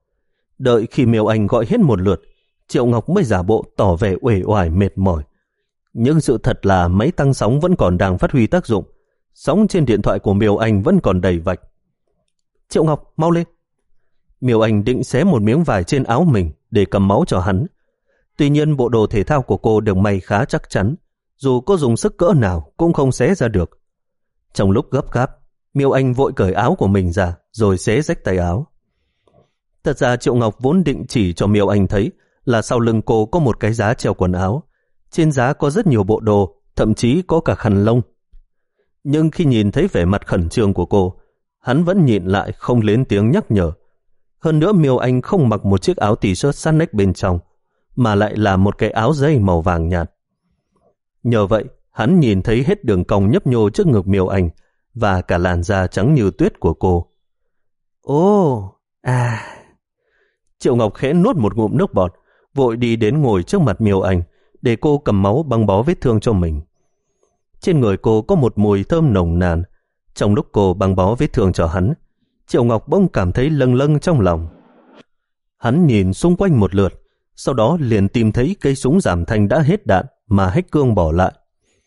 Đợi khi Miêu Anh gọi hết một lượt, Triệu Ngọc mới giả bộ tỏ vẻ uể oải mệt mỏi. Nhưng sự thật là máy tăng sóng vẫn còn đang phát huy tác dụng. Sóng trên điện thoại của Miêu Anh vẫn còn đầy vạch. Triệu Ngọc, mau lên. Miêu Anh định xé một miếng vải trên áo mình để cầm máu cho hắn. Tuy nhiên bộ đồ thể thao của cô được may khá chắc chắn, dù có dùng sức cỡ nào cũng không xé ra được. Trong lúc gấp gáp, Miêu Anh vội cởi áo của mình ra rồi xé rách tay áo. Thật ra Triệu Ngọc vốn định chỉ cho Miêu Anh thấy là sau lưng cô có một cái giá treo quần áo. Trên giá có rất nhiều bộ đồ, thậm chí có cả khăn lông. Nhưng khi nhìn thấy vẻ mặt khẩn trương của cô, hắn vẫn nhịn lại không lên tiếng nhắc nhở. Hơn nữa Miêu Anh không mặc một chiếc áo t-shirt sát nách bên trong, mà lại là một cái áo dây màu vàng nhạt. Nhờ vậy, hắn nhìn thấy hết đường cong nhấp nhô trước ngực Miêu Anh và cả làn da trắng như tuyết của cô. Ồ, à... Triệu Ngọc khẽ nuốt một ngụm nước bọt, vội đi đến ngồi trước mặt Miêu Anh để cô cầm máu băng bó vết thương cho mình. Trên người cô có một mùi thơm nồng nàn. Trong lúc cô băng bó vết thương cho hắn, Triệu Ngọc bỗng cảm thấy lâng lâng trong lòng. Hắn nhìn xung quanh một lượt, sau đó liền tìm thấy cây súng giảm thanh đã hết đạn mà Hách Cương bỏ lại.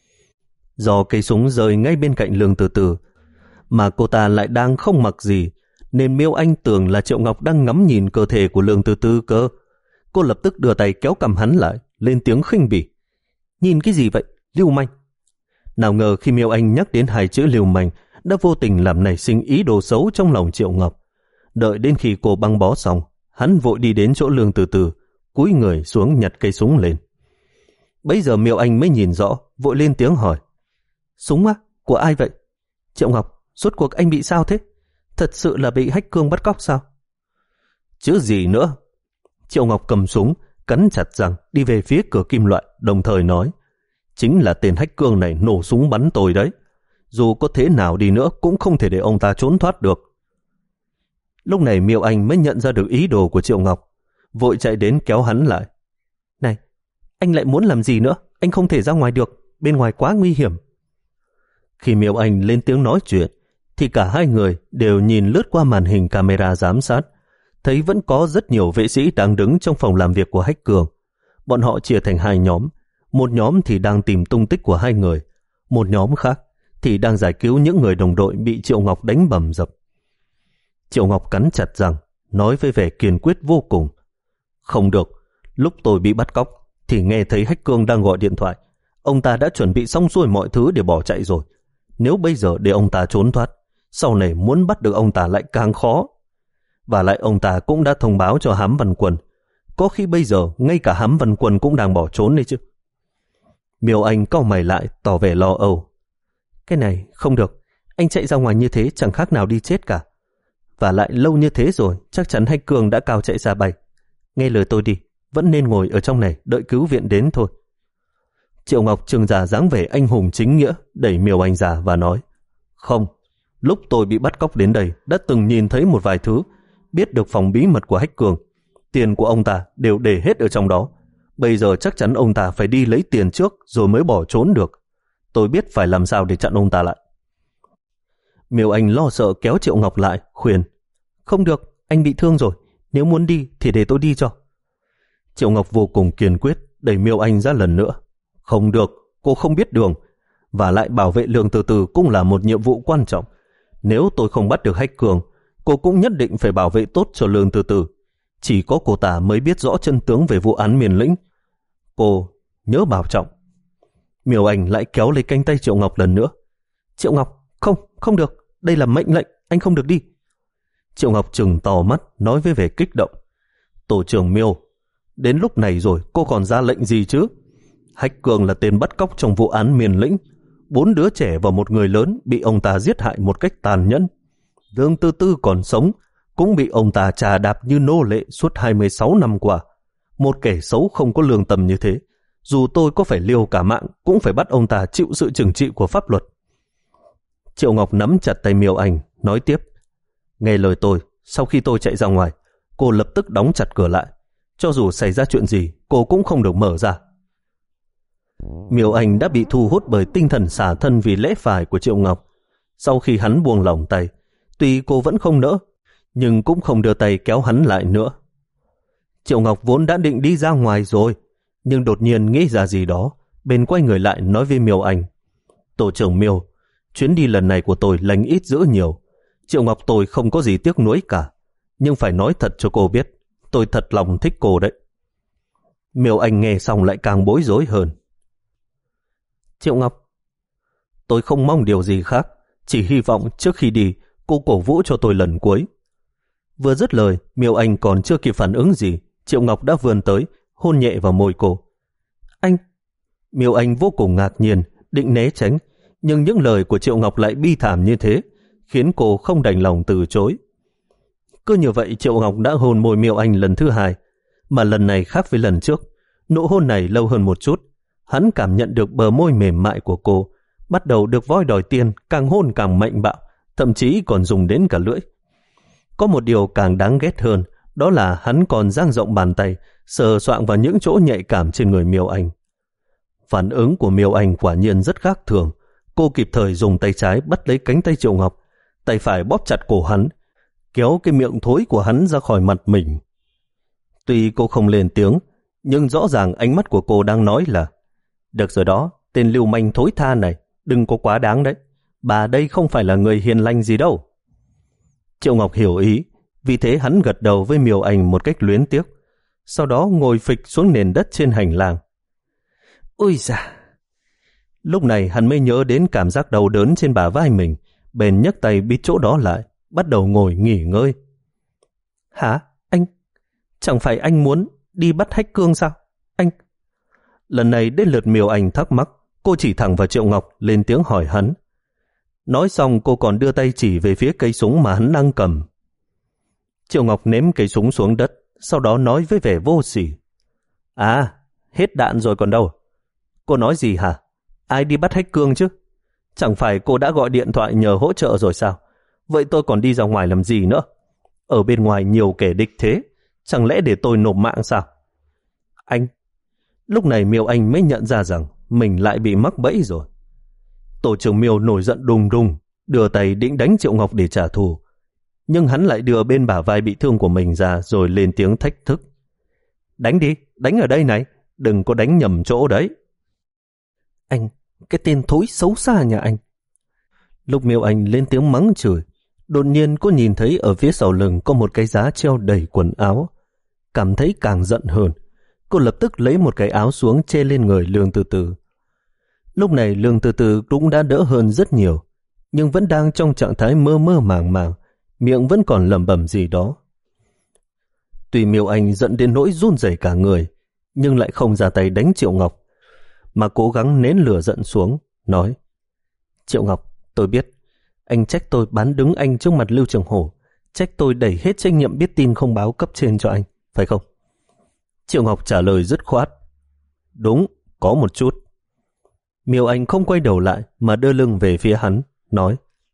Do cây súng rơi ngay bên cạnh Lương Từ Từ, mà cô ta lại đang không mặc gì, nên Miêu Anh tưởng là Triệu Ngọc đang ngắm nhìn cơ thể của Lương Từ Từ cơ. Cô lập tức đưa tay kéo cầm hắn lại, lên tiếng khinh bỉ. Nhìn cái gì vậy, lưu manh? Nào ngờ khi Miêu Anh nhắc đến hai chữ lưu manh, đã vô tình làm nảy sinh ý đồ xấu trong lòng Triệu Ngọc. Đợi đến khi cô băng bó xong, hắn vội đi đến chỗ Lương Từ Từ, cúi người xuống nhặt cây súng lên. Bấy giờ Miêu Anh mới nhìn rõ, vội lên tiếng hỏi. Súng á? Của ai vậy? Triệu Ngọc, rốt cuộc anh bị sao thế? Thật sự là bị Hách Cương bắt cóc sao? Chứ gì nữa. Triệu Ngọc cầm súng, cắn chặt răng đi về phía cửa kim loại, đồng thời nói. Chính là tên Hách Cương này nổ súng bắn tôi đấy. Dù có thế nào đi nữa cũng không thể để ông ta trốn thoát được. Lúc này Miêu Anh mới nhận ra được ý đồ của Triệu Ngọc, vội chạy đến kéo hắn lại. Này, anh lại muốn làm gì nữa? Anh không thể ra ngoài được, bên ngoài quá nguy hiểm. Khi Miêu Anh lên tiếng nói chuyện, thì cả hai người đều nhìn lướt qua màn hình camera giám sát, thấy vẫn có rất nhiều vệ sĩ đang đứng trong phòng làm việc của Hách Cường. Bọn họ chia thành hai nhóm, một nhóm thì đang tìm tung tích của hai người, một nhóm khác thì đang giải cứu những người đồng đội bị Triệu Ngọc đánh bầm dập. Triệu Ngọc cắn chặt răng, nói với vẻ kiên quyết vô cùng. Không được, lúc tôi bị bắt cóc thì nghe thấy Hách Cường đang gọi điện thoại. Ông ta đã chuẩn bị xong xuôi mọi thứ để bỏ chạy rồi. Nếu bây giờ để ông ta trốn thoát, sau này muốn bắt được ông ta lại càng khó. Và lại ông ta cũng đã thông báo cho Hám Văn Quân. Có khi bây giờ ngay cả Hám Văn Quân cũng đang bỏ trốn đấy chứ. Miêu Anh cau mày lại, tỏ vẻ lo âu. Cái này không được, anh chạy ra ngoài như thế chẳng khác nào đi chết cả. Và lại lâu như thế rồi, chắc chắn Hách Cường đã cao chạy ra bay. Nghe lời tôi đi, vẫn nên ngồi ở trong này đợi cứu viện đến thôi. Triệu Ngọc trưng ra dáng vẻ anh hùng chính nghĩa, đẩy Miêu Anh ra và nói. Không, lúc tôi bị bắt cóc đến đây đã từng nhìn thấy một vài thứ, biết được phòng bí mật của Hách Cường. Tiền của ông ta đều để hết ở trong đó. Bây giờ chắc chắn ông ta phải đi lấy tiền trước rồi mới bỏ trốn được. Tôi biết phải làm sao để chặn ông ta lại. Miêu Anh lo sợ kéo Triệu Ngọc lại, khuyên. Không được, anh bị thương rồi. Nếu muốn đi thì để tôi đi cho. Triệu Ngọc vô cùng kiên quyết, đẩy Miêu Anh ra lần nữa. Không được, cô không biết đường. Và lại bảo vệ Lương Từ Từ cũng là một nhiệm vụ quan trọng. Nếu tôi không bắt được Hách Cường, cô cũng nhất định phải bảo vệ tốt cho Lương Từ Từ. Chỉ có cô ta mới biết rõ chân tướng về vụ án Miền Lĩnh. Cô nhớ bảo trọng. Miêu Anh lại kéo lấy cánh tay Triệu Ngọc lần nữa. Triệu Ngọc, không, không được. Đây là mệnh lệnh, anh không được đi. Triệu Ngọc trừng to mắt, nói với vẻ kích động. Tổ trưởng Miêu, đến lúc này rồi cô còn ra lệnh gì chứ? Hách Cường là tên bắt cóc trong vụ án Miền Lĩnh. Bốn đứa trẻ và một người lớn bị ông ta giết hại một cách tàn nhẫn. Lương Tư Tư còn sống, cũng bị ông ta trà đạp như nô lệ suốt hai mươi sáu năm qua. Một kẻ xấu không có lương tâm như thế, dù tôi có phải liều cả mạng cũng phải bắt ông ta chịu sự trừng trị của pháp luật. Triệu Ngọc nắm chặt tay Miêu Anh, nói tiếp. Nghe lời tôi, sau khi tôi chạy ra ngoài, cô lập tức đóng chặt cửa lại. Cho dù xảy ra chuyện gì, cô cũng không được mở ra. Miêu Anh đã bị thu hút bởi tinh thần xả thân vì lẽ phải của Triệu Ngọc. Sau khi hắn buông lỏng tay, tuy cô vẫn không nỡ, nhưng cũng không đưa tay kéo hắn lại nữa. Triệu Ngọc vốn đã định đi ra ngoài rồi, nhưng đột nhiên nghĩ ra gì đó, bèn quay người lại nói với Miêu Anh. Tổ trưởng Miêu, chuyến đi lần này của tôi lành ít dữ nhiều. Triệu Ngọc tôi không có gì tiếc nuối cả, nhưng phải nói thật cho cô biết, tôi thật lòng thích cô đấy. Miêu Anh nghe xong lại càng bối rối hơn. Triệu Ngọc, tôi không mong điều gì khác, chỉ hy vọng trước khi đi cô cổ vũ cho tôi lần cuối. Vừa dứt lời, Miêu Anh còn chưa kịp phản ứng gì, Triệu Ngọc đã vươn tới, hôn nhẹ vào môi cô. Anh! Miêu Anh vô cùng ngạc nhiên, định né tránh, nhưng những lời của Triệu Ngọc lại bi thảm như thế, khiến cô không đành lòng từ chối. Cứ như vậy Triệu Ngọc đã hôn môi Miêu Anh lần thứ hai, mà lần này khác với lần trước. Nụ hôn này lâu hơn một chút, hắn cảm nhận được bờ môi mềm mại của cô, bắt đầu được voi đòi tiền, càng hôn càng mạnh bạo, thậm chí còn dùng đến cả lưỡi. Có một điều càng đáng ghét hơn, đó là hắn còn dang rộng bàn tay, sờ soạng vào những chỗ nhạy cảm trên người Miêu Anh. Phản ứng của Miêu Anh quả nhiên rất khác thường. Cô kịp thời dùng tay trái bắt lấy cánh tay Triệu Ngọc, tay phải bóp chặt cổ hắn, kéo cái miệng thối của hắn ra khỏi mặt mình. Tuy cô không lên tiếng, nhưng rõ ràng ánh mắt của cô đang nói là được rồi đó, tên lưu manh thối tha này, đừng có quá đáng đấy. Bà đây không phải là người hiền lành gì đâu. Triệu Ngọc hiểu ý, vì thế hắn gật đầu với Miêu Anh một cách luyến tiếc, sau đó ngồi phịch xuống nền đất trên hành lang. Ôi da! Lúc này hắn mới nhớ đến cảm giác đau đớn trên bả vai mình, bèn nhấc tay bít chỗ đó lại, bắt đầu ngồi nghỉ ngơi. Hả? Anh? Chẳng phải anh muốn đi bắt Hách Cương sao? Anh? Lần này đến lượt Miêu Anh thắc mắc, cô chỉ thẳng vào Triệu Ngọc, lên tiếng hỏi hắn. Nói xong cô còn đưa tay chỉ về phía cây súng mà hắn đang cầm. Triệu Ngọc ném cây súng xuống đất, sau đó nói với vẻ vô sỉ. À, hết đạn rồi còn đâu. Cô nói gì hả? Ai đi bắt Hách Cương chứ? Chẳng phải cô đã gọi điện thoại nhờ hỗ trợ rồi sao? Vậy tôi còn đi ra ngoài làm gì nữa? Ở bên ngoài nhiều kẻ địch thế, chẳng lẽ để tôi nộp mạng sao? Anh! Lúc này Miêu Anh mới nhận ra rằng mình lại bị mắc bẫy rồi. Tổ trưởng Miêu nổi giận đùng đùng, đưa tay định đánh Triệu Ngọc để trả thù. Nhưng hắn lại đưa bên bả vai bị thương của mình ra rồi lên tiếng thách thức. Đánh đi, đánh ở đây này, đừng có đánh nhầm chỗ đấy. Anh, cái tên thối xấu xa nhà anh. Lúc Miêu Anh lên tiếng mắng chửi, đột nhiên cô nhìn thấy ở phía sau lưng có một cái giá treo đầy quần áo. Cảm thấy càng giận hơn, cô lập tức lấy một cái áo xuống che lên người Lương Từ Từ. Lúc này Lương Từ Từ cũng đã đỡ hơn rất nhiều, nhưng vẫn đang trong trạng thái mơ mơ màng màng, miệng vẫn còn lẩm bẩm gì đó. Tuy Miêu Anh giận đến nỗi run rẩy cả người, nhưng lại không ra tay đánh Triệu Ngọc, mà cố gắng nén lửa giận xuống, nói: Triệu Ngọc, tôi biết, anh trách tôi bán đứng anh trước mặt Lưu Trường Hổ, trách tôi đẩy hết trách nhiệm biết tin không báo cấp trên cho anh, phải không? Triệu Ngọc trả lời dứt khoát: Đúng, có một chút. Miêu Anh không quay đầu lại mà đưa lưng về phía hắn, nói: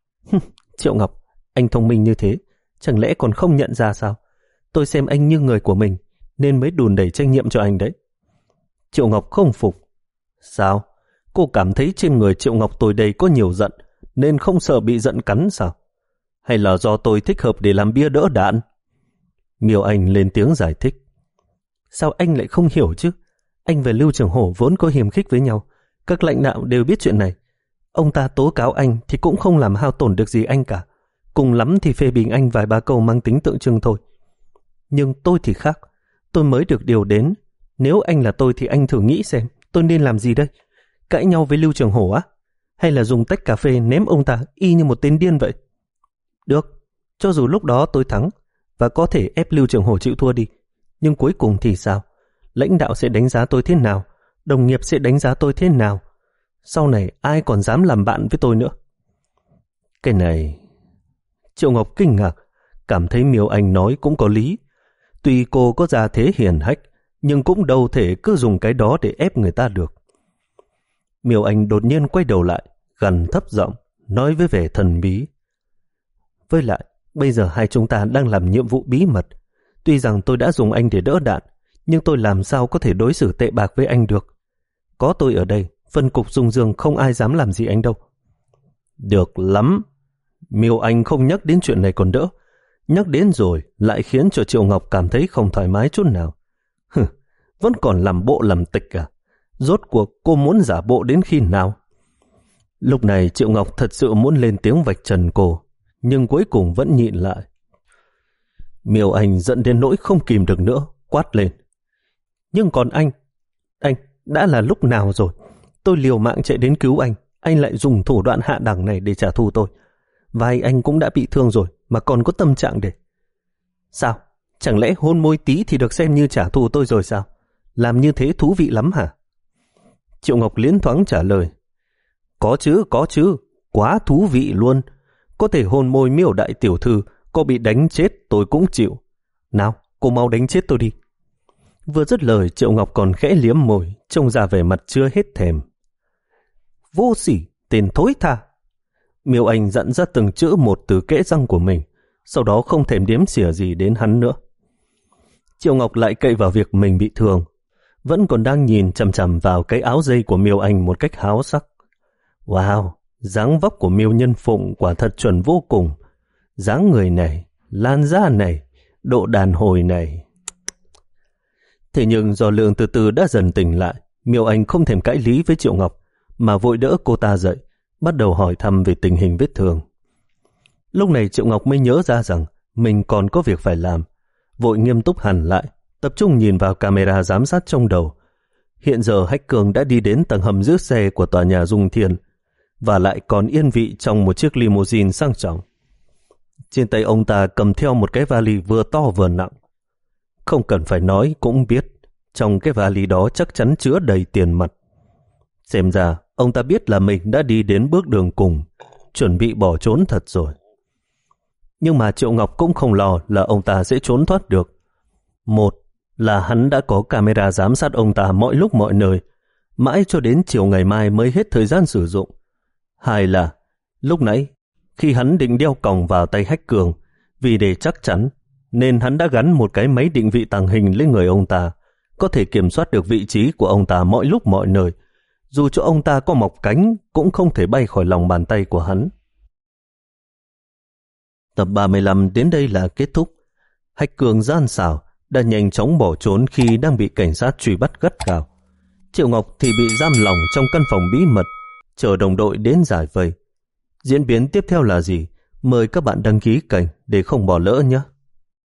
Triệu Ngọc, anh thông minh như thế, chẳng lẽ còn không nhận ra sao? Tôi xem anh như người của mình, nên mới đùn đẩy trách nhiệm cho anh đấy. Triệu Ngọc không phục. Sao? Cô cảm thấy trên người Triệu Ngọc tôi đây có nhiều giận, nên không sợ bị giận cắn sao? Hay là do tôi thích hợp để làm bia đỡ đạn? Miêu Anh lên tiếng giải thích. Sao anh lại không hiểu chứ? Anh và Lưu Trường Hổ vốn có hiềm khích với nhau, các lãnh đạo đều biết chuyện này. Ông ta tố cáo anh thì cũng không làm hao tổn được gì anh cả, cùng lắm thì phê bình anh vài ba câu mang tính tượng trưng thôi. Nhưng tôi thì khác, tôi mới được điều đến. Nếu anh là tôi thì anh thử nghĩ xem tôi nên làm gì đây? Cãi nhau với Lưu Trường Hổ á? Hay là dùng tách cà phê ném ông ta y như một tên điên vậy? Được, cho dù lúc đó tôi thắng và có thể ép Lưu Trường Hổ chịu thua đi, nhưng cuối cùng thì sao? Lãnh đạo sẽ đánh giá tôi thế nào? Đồng nghiệp sẽ đánh giá tôi thế nào? Sau này ai còn dám làm bạn với tôi nữa? Cái này... Triệu Ngọc kinh ngạc, cảm thấy Miêu Anh nói cũng có lý. Tuy cô có gia thế hiền hách, nhưng cũng đâu thể cứ dùng cái đó để ép người ta được. Miêu Anh đột nhiên quay đầu lại, gằn thấp giọng, nói với vẻ thần bí. Với lại, bây giờ hai chúng ta đang làm nhiệm vụ bí mật. Tuy rằng tôi đã dùng anh để đỡ đạn, nhưng tôi làm sao có thể đối xử tệ bạc với anh được. Có tôi ở đây, phân cục Dung Dương không ai dám làm gì anh đâu. Được lắm. Miêu Anh không nhắc đến chuyện này còn đỡ. Nhắc đến rồi lại khiến cho Triệu Ngọc cảm thấy không thoải mái chút nào. Hừ, vẫn còn làm bộ làm tịch à? Rốt cuộc cô muốn giả bộ đến khi nào? Lúc này Triệu Ngọc thật sự muốn lên tiếng vạch trần cô, nhưng cuối cùng vẫn nhịn lại. Miêu Anh giận đến nỗi không kìm được nữa, quát lên. Nhưng còn anh, anh đã là lúc nào rồi? Tôi liều mạng chạy đến cứu anh, anh lại dùng thủ đoạn hạ đẳng này để trả thù tôi. Vai anh cũng đã bị thương rồi mà còn có tâm trạng để... Sao? Chẳng lẽ hôn môi tí thì được xem như trả thù tôi rồi sao? Làm như thế thú vị lắm hả? Triệu Ngọc liến thoáng trả lời. Có chứ, có chứ, quá thú vị luôn. Có thể hôn môi Miêu đại tiểu thư, có bị đánh chết tôi cũng chịu. Nào, cô mau đánh chết tôi đi. Vừa dứt lời, Triệu Ngọc còn khẽ liếm môi, trông ra vẻ mặt chưa hết thèm. Vô sỉ, tên thối tha. Miêu Anh dặn ra từng chữ một từ kẽ răng của mình, sau đó không thèm đếm xỉa gì đến hắn nữa. Triệu Ngọc lại cậy vào việc mình bị thương, vẫn còn đang nhìn chằm chằm vào cái áo dây của Miêu Anh một cách háo sắc. Wow, dáng vóc của Miêu Nhân Phụng quả thật chuẩn vô cùng. Dáng người này, lan da này, độ đàn hồi này. Thế nhưng do Lượng từ từ đã dần tỉnh lại, Miêu Anh không thèm cãi lý với Triệu Ngọc, mà vội đỡ cô ta dậy, bắt đầu hỏi thăm về tình hình vết thương. Lúc này Triệu Ngọc mới nhớ ra rằng mình còn có việc phải làm, vội nghiêm túc hẳn lại, tập trung nhìn vào camera giám sát trong đầu. Hiện giờ Hách Cường đã đi đến tầng hầm giữ xe của tòa nhà Dung Thiên, và lại còn yên vị trong một chiếc limousine sang trọng. Trên tay ông ta cầm theo một cái vali vừa to vừa nặng. Không cần phải nói cũng biết, trong cái vali đó chắc chắn chứa đầy tiền mặt. Xem ra, ông ta biết là mình đã đi đến bước đường cùng, chuẩn bị bỏ trốn thật rồi. Nhưng mà Triệu Ngọc cũng không lo là ông ta sẽ trốn thoát được. Một là hắn đã có camera giám sát ông ta mọi lúc mọi nơi, mãi cho đến chiều ngày mai mới hết thời gian sử dụng. Hai là, lúc nãy, khi hắn định đeo còng vào tay Hách Cường, vì để chắc chắn, nên hắn đã gắn một cái máy định vị tàng hình lên người ông ta, có thể kiểm soát được vị trí của ông ta mọi lúc mọi nơi, dù cho ông ta có mọc cánh cũng không thể bay khỏi lòng bàn tay của hắn. Tập ba mươi lăm đến đây là kết thúc. Hách Cường gian xảo đã nhanh chóng bỏ trốn khi đang bị cảnh sát truy bắt gắt gao. Triệu Ngọc thì bị giam lỏng trong căn phòng bí mật, chờ đồng đội đến giải vây. Diễn biến tiếp theo là gì? Mời các bạn đăng ký kênh để không bỏ lỡ nhé.